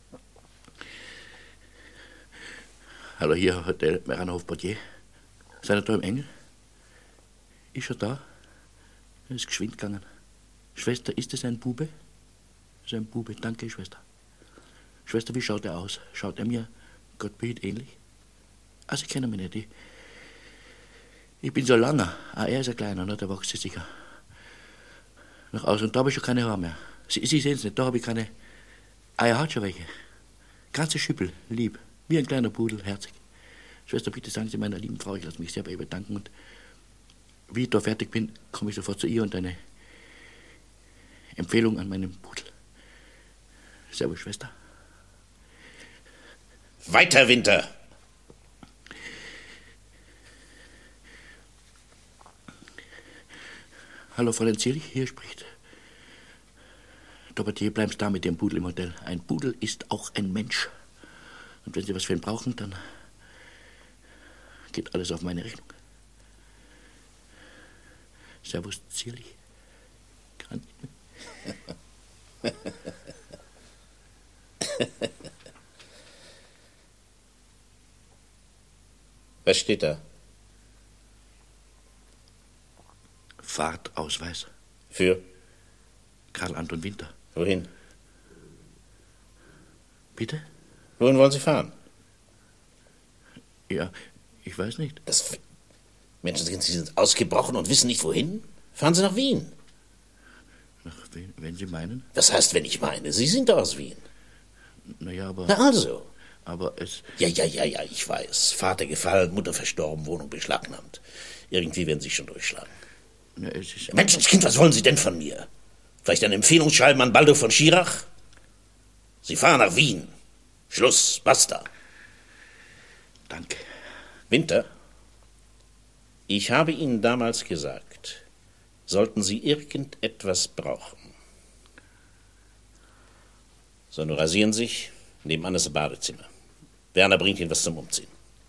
Hallo, hier Hotel Meraner Hofportier. Sanatorium Engel. Ist schon da? Er ist geschwind gegangen. Schwester, ist es ein Bube? Ist ein Bube, danke, Schwester. Schwester, wie schaut er aus? Schaut er mir Gott behüt ähnlich? Also, ich kenne mich nicht. Ich, ich bin so langer. Ah, er ist ein kleiner, ne? Der wächst sicher. Nach außen, und da habe ich schon keine Haare mehr. Sie, Sie sehen es nicht, da habe ich keine... Ah, er hat schon welche. Ganze Schüppel, lieb, wie ein kleiner Pudel, herzig. Schwester, bitte sagen Sie meiner lieben Frau, ich lasse mich sehr bei ihr bedanken. Und wie ich da fertig bin, komme ich sofort zu ihr und eine Empfehlung an meinen Pudel. Servus, Schwester. Weiter, Winter! Hallo, Fräulein Zierlich, hier spricht Dobertier, bleiben Sie da mit Ihrem Pudel im Hotel. Ein Pudel ist auch ein Mensch. Und wenn Sie was für ihn brauchen, dann geht alles auf meine Rechnung. Servus, Zierlich. Kann ich Was steht da? Fahrtausweis. Für? Karl Anton Winter. Wohin? Bitte? Wohin wollen Sie fahren? Ja, ich weiß nicht. Das... Menschen, Sie sind ausgebrochen und wissen nicht, wohin? Fahren Sie nach Wien. Nach Wien, wenn Sie meinen? Was heißt, wenn ich meine? Sie sind doch aus Wien. Naja, aber... Na also. Aber es... Ja, ja, ja, ja, ich weiß. Vater gefallen, Mutter verstorben, Wohnung beschlagnahmt. Irgendwie werden Sie schon durchschlagen. Ja, es ist... Menschenskind, was wollen Sie denn von mir? Vielleicht ein Empfehlungsschreiben an Baldo von Schirach? Sie fahren nach Wien. Schluss, basta. Danke. Winter, ich habe Ihnen damals gesagt, sollten Sie irgendetwas brauchen. So, nun rasieren Sie sich, nebenan ist das Badezimmer. Werner bringt Ihnen was zum Umziehen.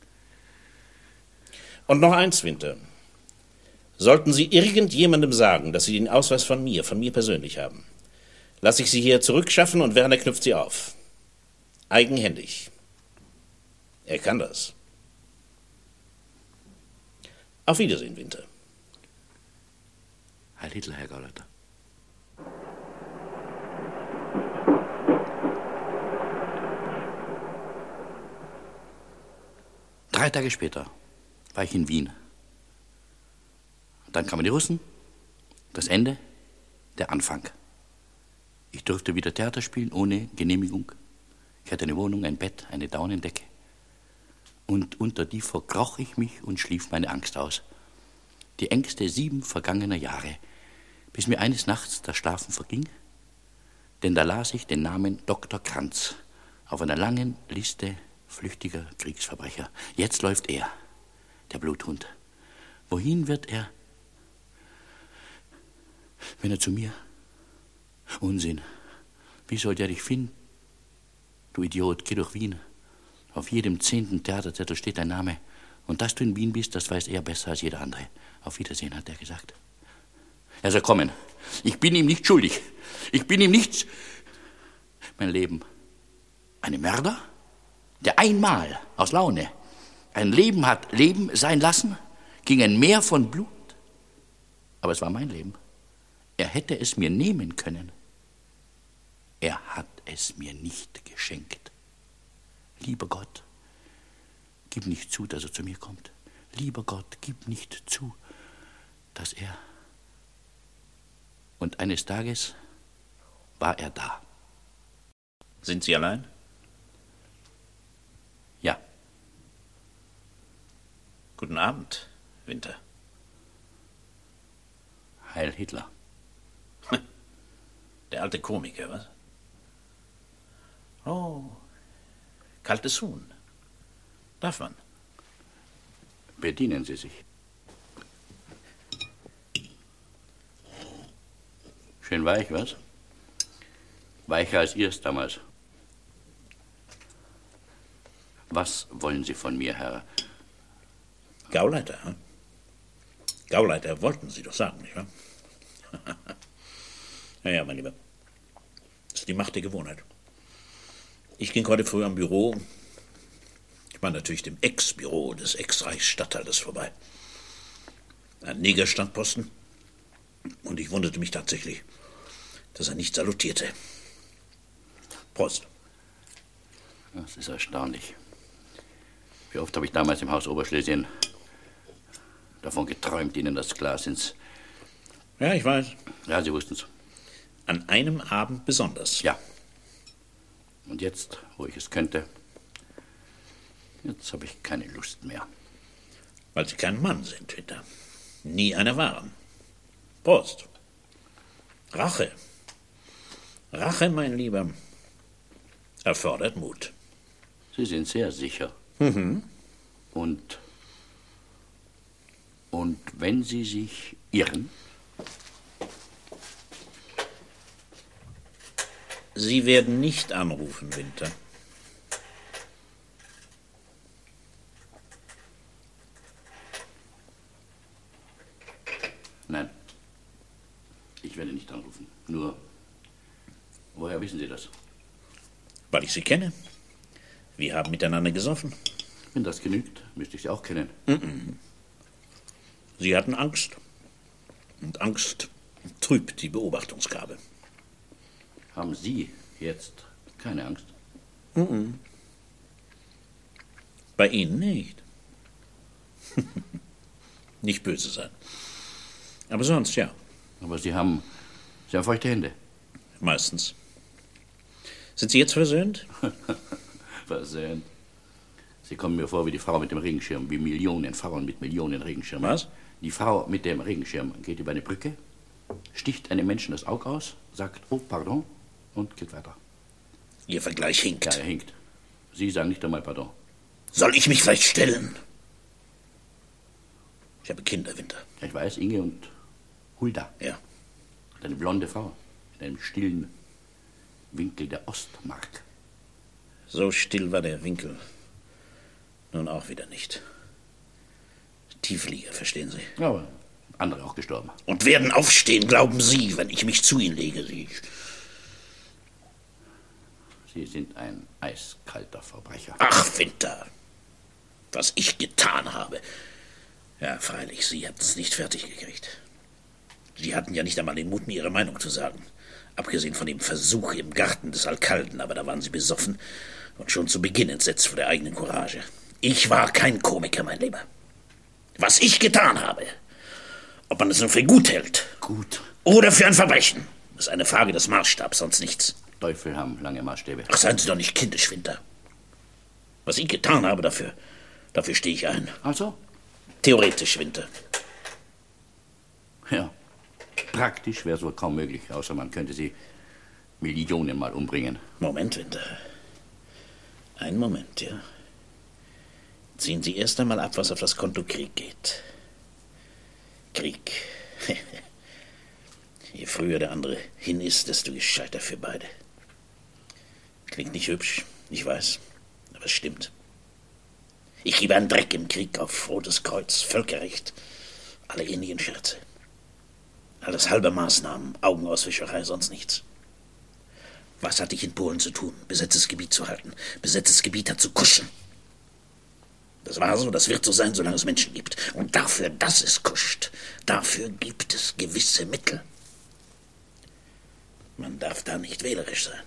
Und noch eins, Winter. Sollten Sie irgendjemandem sagen, dass Sie den Ausweis von mir, von mir persönlich haben, lasse ich Sie hier zurückschaffen und Werner knüpft Sie auf. Eigenhändig. Er kann das. Auf Wiedersehen, Winter. Heil Hitler, Herr Gauleiter. Drei Tage später war ich in Wien. Dann kamen die Russen, das Ende, der Anfang. Ich durfte wieder Theater spielen, ohne Genehmigung. Ich hatte eine Wohnung, ein Bett, eine Daunendecke. Und unter die verkroch ich mich und schlief meine Angst aus. Die Ängste sieben vergangener Jahre, bis mir eines Nachts das Schlafen verging. Denn da las ich den Namen Doktor Kranz auf einer langen Liste flüchtiger Kriegsverbrecher. Jetzt läuft er, der Bluthund. Wohin wird er, wenn er zu mir? Unsinn. Wie soll der dich finden? Du Idiot, geh durch Wien. Auf jedem zehnten Theaterzettel steht dein Name. Und dass du in Wien bist, das weiß er besser als jeder andere. Auf Wiedersehen, hat er gesagt. Er soll kommen. Ich bin ihm nicht schuldig. Ich bin ihm nichts. Mein Leben. Ein Mörder, der einmal aus Laune ein Leben hat Leben sein lassen, ging ein Meer von Blut. Aber es war mein Leben. Er hätte es mir nehmen können. Er hat es mir nicht geschenkt. Lieber Gott, gib nicht zu, dass er zu mir kommt. Lieber Gott, gib nicht zu, dass er... Und eines Tages war er da. Sind Sie allein? Ja. Guten Abend, Winter. Heil Hitler. Der alte Komiker, was? Oh, kaltes Huhn. Darf man? Bedienen Sie sich. Schön weich, was? Weicher als Ihrs damals. Was wollen Sie von mir, Herr? Gauleiter, hm? Gauleiter wollten Sie doch sagen, nicht wahr? Ja, ja, mein Lieber. Das ist die Macht der Gewohnheit. Ich ging heute früh am Büro. Ich war natürlich dem Ex-Büro des Ex-Reichsstatthalters vorbei. Ein Negerstandposten. Und ich wunderte mich tatsächlich, dass er nicht salutierte. Prost. Das ist erstaunlich. Wie oft habe ich damals im Haus Oberschlesien davon geträumt, Ihnen das Glas ins... Ja, ich weiß. Ja, Sie wussten es. An einem Abend besonders. Ja. Und jetzt, wo ich es könnte, jetzt habe ich keine Lust mehr. Weil Sie kein Mann sind, Winter. Nie einer waren. Prost. Rache. Rache, mein Lieber, erfordert Mut. Sie sind sehr sicher. Mhm. Und, und wenn Sie sich irren? Sie werden nicht anrufen, Winter. Nein, ich werde nicht anrufen. Nur, woher wissen Sie das? Weil ich Sie kenne. Wir haben miteinander gesoffen. Wenn das genügt, müsste ich Sie auch kennen. Mm-mm. Sie hatten Angst. Und Angst trübt die Beobachtungsgabe. Haben Sie jetzt keine Angst? Mm-mm. Bei Ihnen nicht. Nicht böse sein. Aber sonst, ja. Aber Sie haben, Sie haben feuchte Hände. Meistens. Sind Sie jetzt versöhnt? Versöhnt. Sie kommen mir vor wie die Frau mit dem Regenschirm, wie Millionen Frauen mit Millionen Regenschirmen. Was? Die Frau mit dem Regenschirm geht über eine Brücke, sticht einem Menschen das Auge aus, sagt, oh, pardon, und geht weiter. Ihr Vergleich hinkt. Ja, er hinkt. Sie sagen nicht einmal pardon. Soll ich mich vielleicht stellen? Ich habe Kinder, Winter. Ich weiß, Inge und Hulda. Ja. Und eine blonde Frau in einem stillen Winkel der Ostmark. So still war der Winkel. Nun auch wieder nicht. Tieflieger, verstehen Sie? Aber andere auch gestorben. Und werden aufstehen, glauben Sie, wenn ich mich zu Ihnen lege. Sie, Sie sind ein eiskalter Verbrecher. Ach, Winter. Was ich getan habe. Ja, freilich, Sie hatten es nicht fertig gekriegt. Sie hatten ja nicht einmal den Mut, mir Ihre Meinung zu sagen. Abgesehen von dem Versuch im Garten des Alkalden, aber da waren Sie besoffen und schon zu Beginn entsetzt vor der eigenen Courage. Ich war kein Komiker, mein Lieber. Was ich getan habe, ob man es nun für gut hält Gut. oder für ein Verbrechen, ist eine Frage des Maßstabs, sonst nichts. Teufel haben lange Maßstäbe. Ach, seien Sie doch nicht kindisch, Winter. Was ich getan habe, dafür, dafür stehe ich ein. Also? Theoretisch, Winter. Ja. Praktisch wäre es wohl kaum möglich, außer man könnte sie Millionen Mal umbringen. Moment, Winter. Einen Moment, ja. Ziehen Sie erst einmal ab, was auf das Konto Krieg geht. Krieg. Je früher der andere hin ist, desto gescheiter für beide. Klingt nicht hübsch, ich weiß, aber es stimmt. Ich gebe einen Dreck im Krieg auf Rotes Kreuz, Völkerrecht, alle ähnlichen Scherze. Alles halbe Maßnahmen, Augenauswischerei, sonst nichts. Was hatte ich in Polen zu tun? Besetztes Gebiet zu halten. Besetztes Gebiet hat zu kuschen. Das war so, das wird so sein, solange es Menschen gibt. Und dafür, dass es kuscht, dafür gibt es gewisse Mittel. Man darf da nicht wählerisch sein.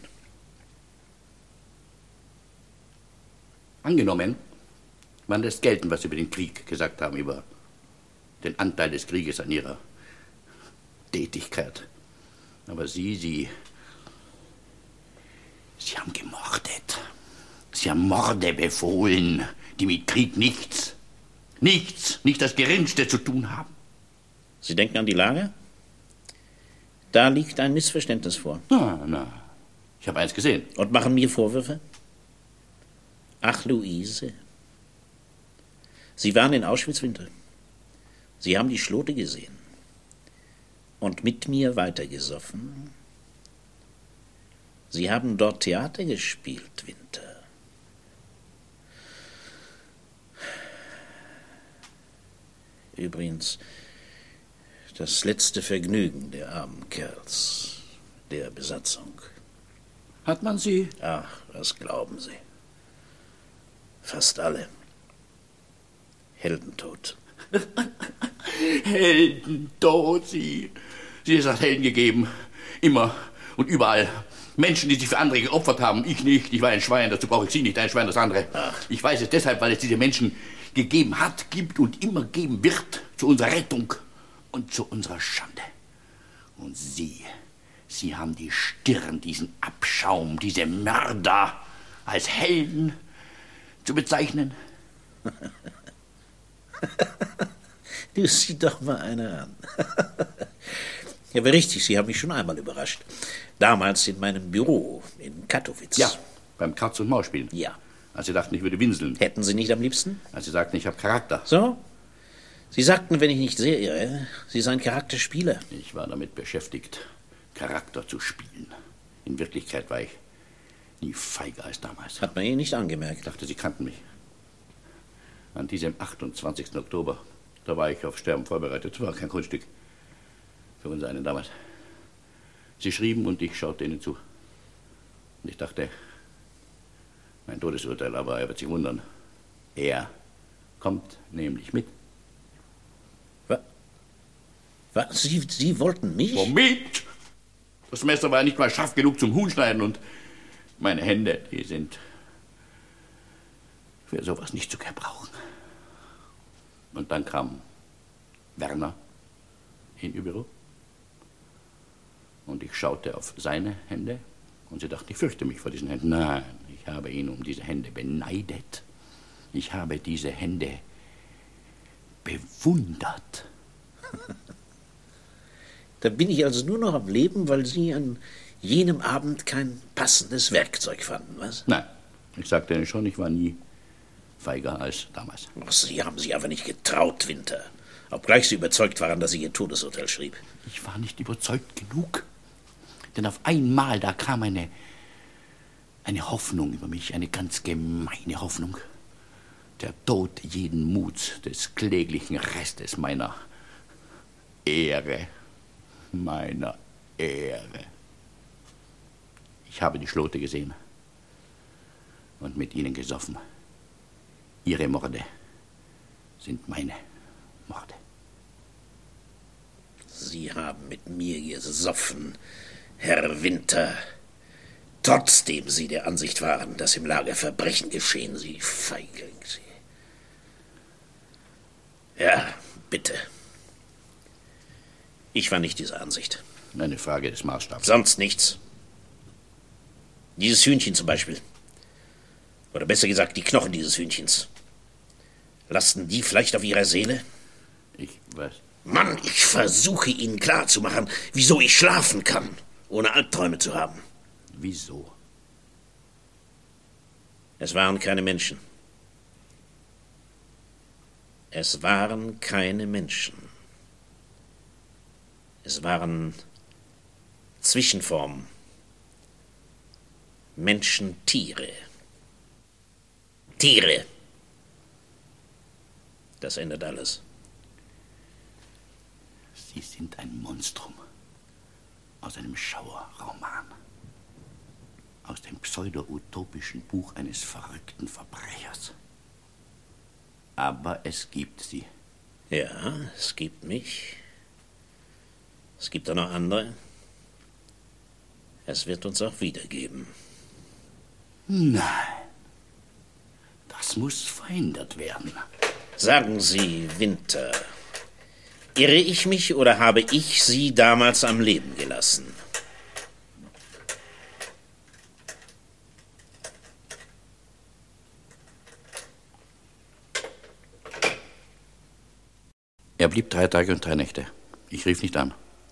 Angenommen, man lässt gelten, was Sie über den Krieg gesagt haben, über den Anteil des Krieges an Ihrer Tätigkeit. Aber Sie, Sie, Sie haben gemordet. Sie haben Morde befohlen, die mit Krieg nichts, nichts, nicht das Geringste zu tun haben. Sie denken an die Lage? Da liegt ein Missverständnis vor. Na, na, ich habe eins gesehen. Und machen mir Vorwürfe? Ach, Luise. Sie waren in Auschwitz, Winter. Sie haben die Schlote gesehen. Und mit mir weitergesoffen. Sie haben dort Theater gespielt, Winter. Übrigens, das letzte Vergnügen der armen Kerls, der Besatzung. Hat man sie? Ach, was glauben Sie? Fast alle. Heldentod. Heldentod, Sie. Sie es hat Helden gegeben. Immer und überall. Menschen, die sich für andere geopfert haben. Ich nicht. Ich war ein Schwein. Dazu brauche ich Sie nicht. Ein Schwein, das andere. Ach. Ich weiß es deshalb, weil es diese Menschen gegeben hat, gibt und immer geben wird. Zu unserer Rettung und zu unserer Schande. Und Sie, Sie haben die Stirn, diesen Abschaum, diese Mörder als Helden zu bezeichnen. Du, sieh doch mal einer an. Ja, aber richtig, Sie haben mich schon einmal überrascht. Damals in meinem Büro in Katowice. Ja, beim Katz- und Maus-Spielen. Ja. Als Sie dachten, ich würde winseln. Hätten Sie nicht am liebsten? Als Sie sagten, ich habe Charakter. So? Sie sagten, wenn ich nicht sehr irre, Sie seien Charakterspieler. Ich war damit beschäftigt, Charakter zu spielen. In Wirklichkeit war ich nie feiger als damals. Hat man Ihnen nicht angemerkt? Ich dachte, Sie kannten mich. An diesem achtundzwanzigsten Oktober, da war ich auf Sterben vorbereitet. Das war kein Kunststück. Für uns einen damals. Sie schrieben und ich schaute ihnen zu. Und ich dachte, mein Todesurteil, aber er wird sich wundern. Er kommt nämlich mit. Was? Was? Sie, Sie wollten mich? Womit? Das Messer war nicht mal scharf genug zum Huhnschneiden und meine Hände, die sind für sowas nicht zu gebrauchen. Und dann kam Werner in ihr Büro. Und ich schaute auf seine Hände und sie dachten, ich fürchte mich vor diesen Händen. Nein, ich habe ihn um diese Hände beneidet. Ich habe diese Hände bewundert. Da bin ich also nur noch am Leben, weil Sie an jenem Abend kein passendes Werkzeug fanden, was? Nein, ich sagte Ihnen schon, ich war nie feiger als damals. Ach, Sie haben sich aber nicht getraut, Winter. Obgleich Sie überzeugt waren, dass ich Ihr Todesurteil schrieb. Ich war nicht überzeugt genug. Denn auf einmal, da kam eine, eine Hoffnung über mich, eine ganz gemeine Hoffnung. Der Tod jeden Muts des kläglichen Restes meiner Ehre, meiner Ehre. Ich habe die Schlote gesehen und mit ihnen gesoffen. Ihre Morde sind meine Morde. Sie haben mit mir gesoffen, Herr Winter, trotzdem Sie der Ansicht waren, dass im Lager Verbrechen geschehen, Sie Feigling, Sie. Ja, bitte. Ich war nicht dieser Ansicht. Eine Frage des Maßstabs. Sonst nichts. Dieses Hühnchen zum Beispiel. Oder besser gesagt, die Knochen dieses Hühnchens. Lasten die vielleicht auf Ihrer Seele? Ich weiß. Mann, ich versuche Ihnen klarzumachen, wieso ich schlafen kann, ohne Albträume zu haben. Wieso? Es waren keine Menschen. Es waren keine Menschen. Es waren Zwischenformen. Menschen-Tiere. Tiere. Das ändert alles. Sie sind ein Monstrum aus einem Schauerroman, aus dem pseudo-utopischen Buch eines verrückten Verbrechers. Aber es gibt sie. Ja, es gibt mich. Es gibt auch noch andere. Es wird uns auch wiedergeben. Nein, das muss verhindert werden. Sagen Sie, Winter, irre ich mich oder habe ich Sie damals am Leben gelassen? Er blieb drei Tage und drei Nächte. Ich rief nicht an.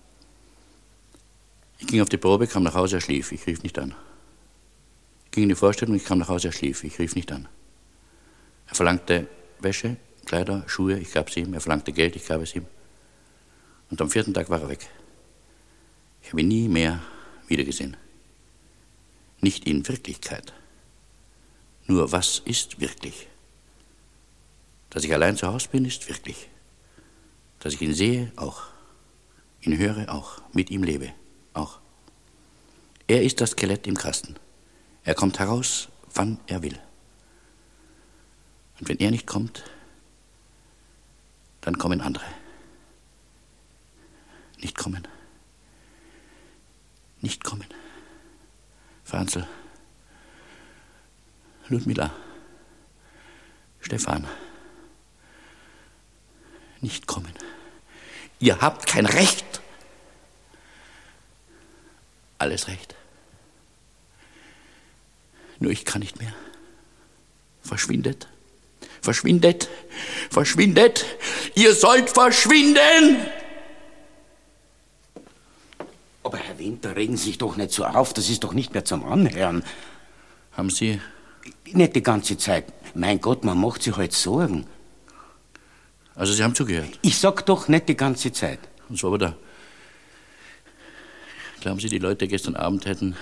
Ich ging auf die Probe, kam nach Hause, er schlief. Ich rief nicht an. Ich ging in die Vorstellung, ich kam nach Hause, er schlief. Ich rief nicht an. Er verlangte Wäsche, Kleider, Schuhe, ich gab sie ihm. Er verlangte Geld, ich gab es ihm. Und am vierten Tag war er weg. Ich habe ihn nie mehr wiedergesehen. Nicht in Wirklichkeit. Nur was ist wirklich? Dass ich allein zu Hause bin, ist wirklich. Dass ich ihn sehe, auch. Ihn höre, auch. Mit ihm lebe, auch. Er ist das Skelett im Kasten. Er kommt heraus, wann er will. Und wenn er nicht kommt, dann kommen andere. Nicht kommen. Nicht kommen. Franzl, Ludmilla, Stefan. Nicht kommen. Ihr habt kein Recht. Alles recht. Nur ich kann nicht mehr. Verschwindet. Verschwindet. Verschwindet. Ihr sollt verschwinden! Aber Herr Winter, regen Sie sich doch nicht so auf. Das ist doch nicht mehr zum Anhören. Haben Sie... Nicht die ganze Zeit. Mein Gott, man macht sich halt Sorgen. Also Sie haben zugehört? Ich sag doch nicht die ganze Zeit. Und so, aber da... Glauben Sie, die Leute gestern Abend hätten...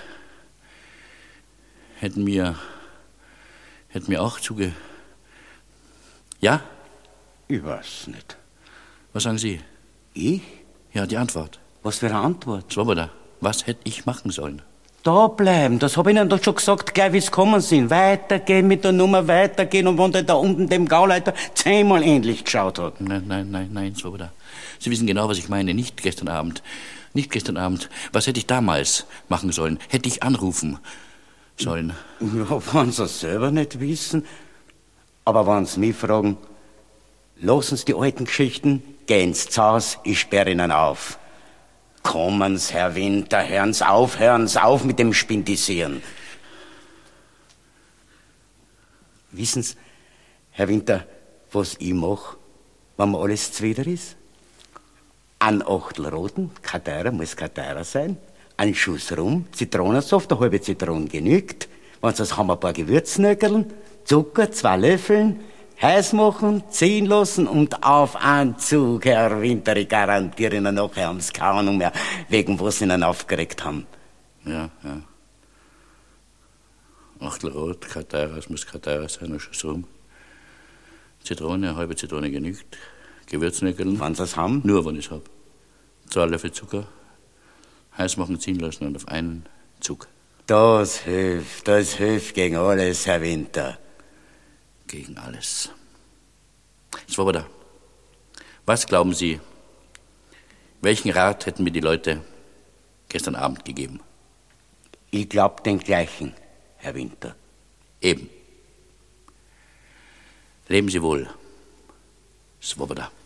hätten mir... hätten mir auch zuge... Ja? Ich weiß nicht. Was sagen Sie? Ich? Ja, die Antwort. Was für eine Antwort? Swoboda, was hätte ich machen sollen? Da bleiben, das habe ich Ihnen doch schon gesagt, gleich wie es kommen sind. Weitergehen mit der Nummer, weitergehen. Und wenn der da unten dem Gauleiter zehnmal ähnlich geschaut hat. Nein, nein, nein, nein, Swoboda. Sie wissen genau, was ich meine. Nicht gestern Abend. Nicht gestern Abend. Was hätte ich damals machen sollen? Hätte ich anrufen sollen? Ja, wenn Sie es selber nicht wissen. Aber wenn Sie mich fragen, lassen Sie die alten Geschichten, gehen Sie zu Haus, ich sperre Ihnen auf. Kommen Sie, Herr Winter, hören Sie auf, hören Sie auf mit dem Spintisieren. Wissen Sie, Herr Winter, was ich mache, wenn mir alles zuwider ist? Ein Achtel roten, Kateira muss Kateira sein, ein Schuss Rum, Zitronensaft, eine halbe Zitrone genügt, wenn Sie das haben, ein paar Gewürznöckeln, Zucker, zwei Löffeln, heiß machen, ziehen lassen und auf einen Zug, Herr Winter, ich garantiere Ihnen nachher haben Sie keine Ahnung mehr, wegen was Sie Ihnen aufgeregt haben. Ja, ja. Achtel rot, Kateira, es muss Kateira sein, ein Schuss Rum. Zitrone, eine halbe Zitrone genügt. Gewürznöckeln. Wann Sie es haben? Nur, wenn ich es habe. Zwei Löffel Zucker. Heiß machen, ziehen lassen und auf einen Zug. Das hilft, das hilft gegen alles, Herr Winter. Gegen alles. Swoboda, was glauben Sie, welchen Rat hätten mir die Leute gestern Abend gegeben? Ich glaub den gleichen, Herr Winter. Eben. Leben Sie wohl, Swoboda.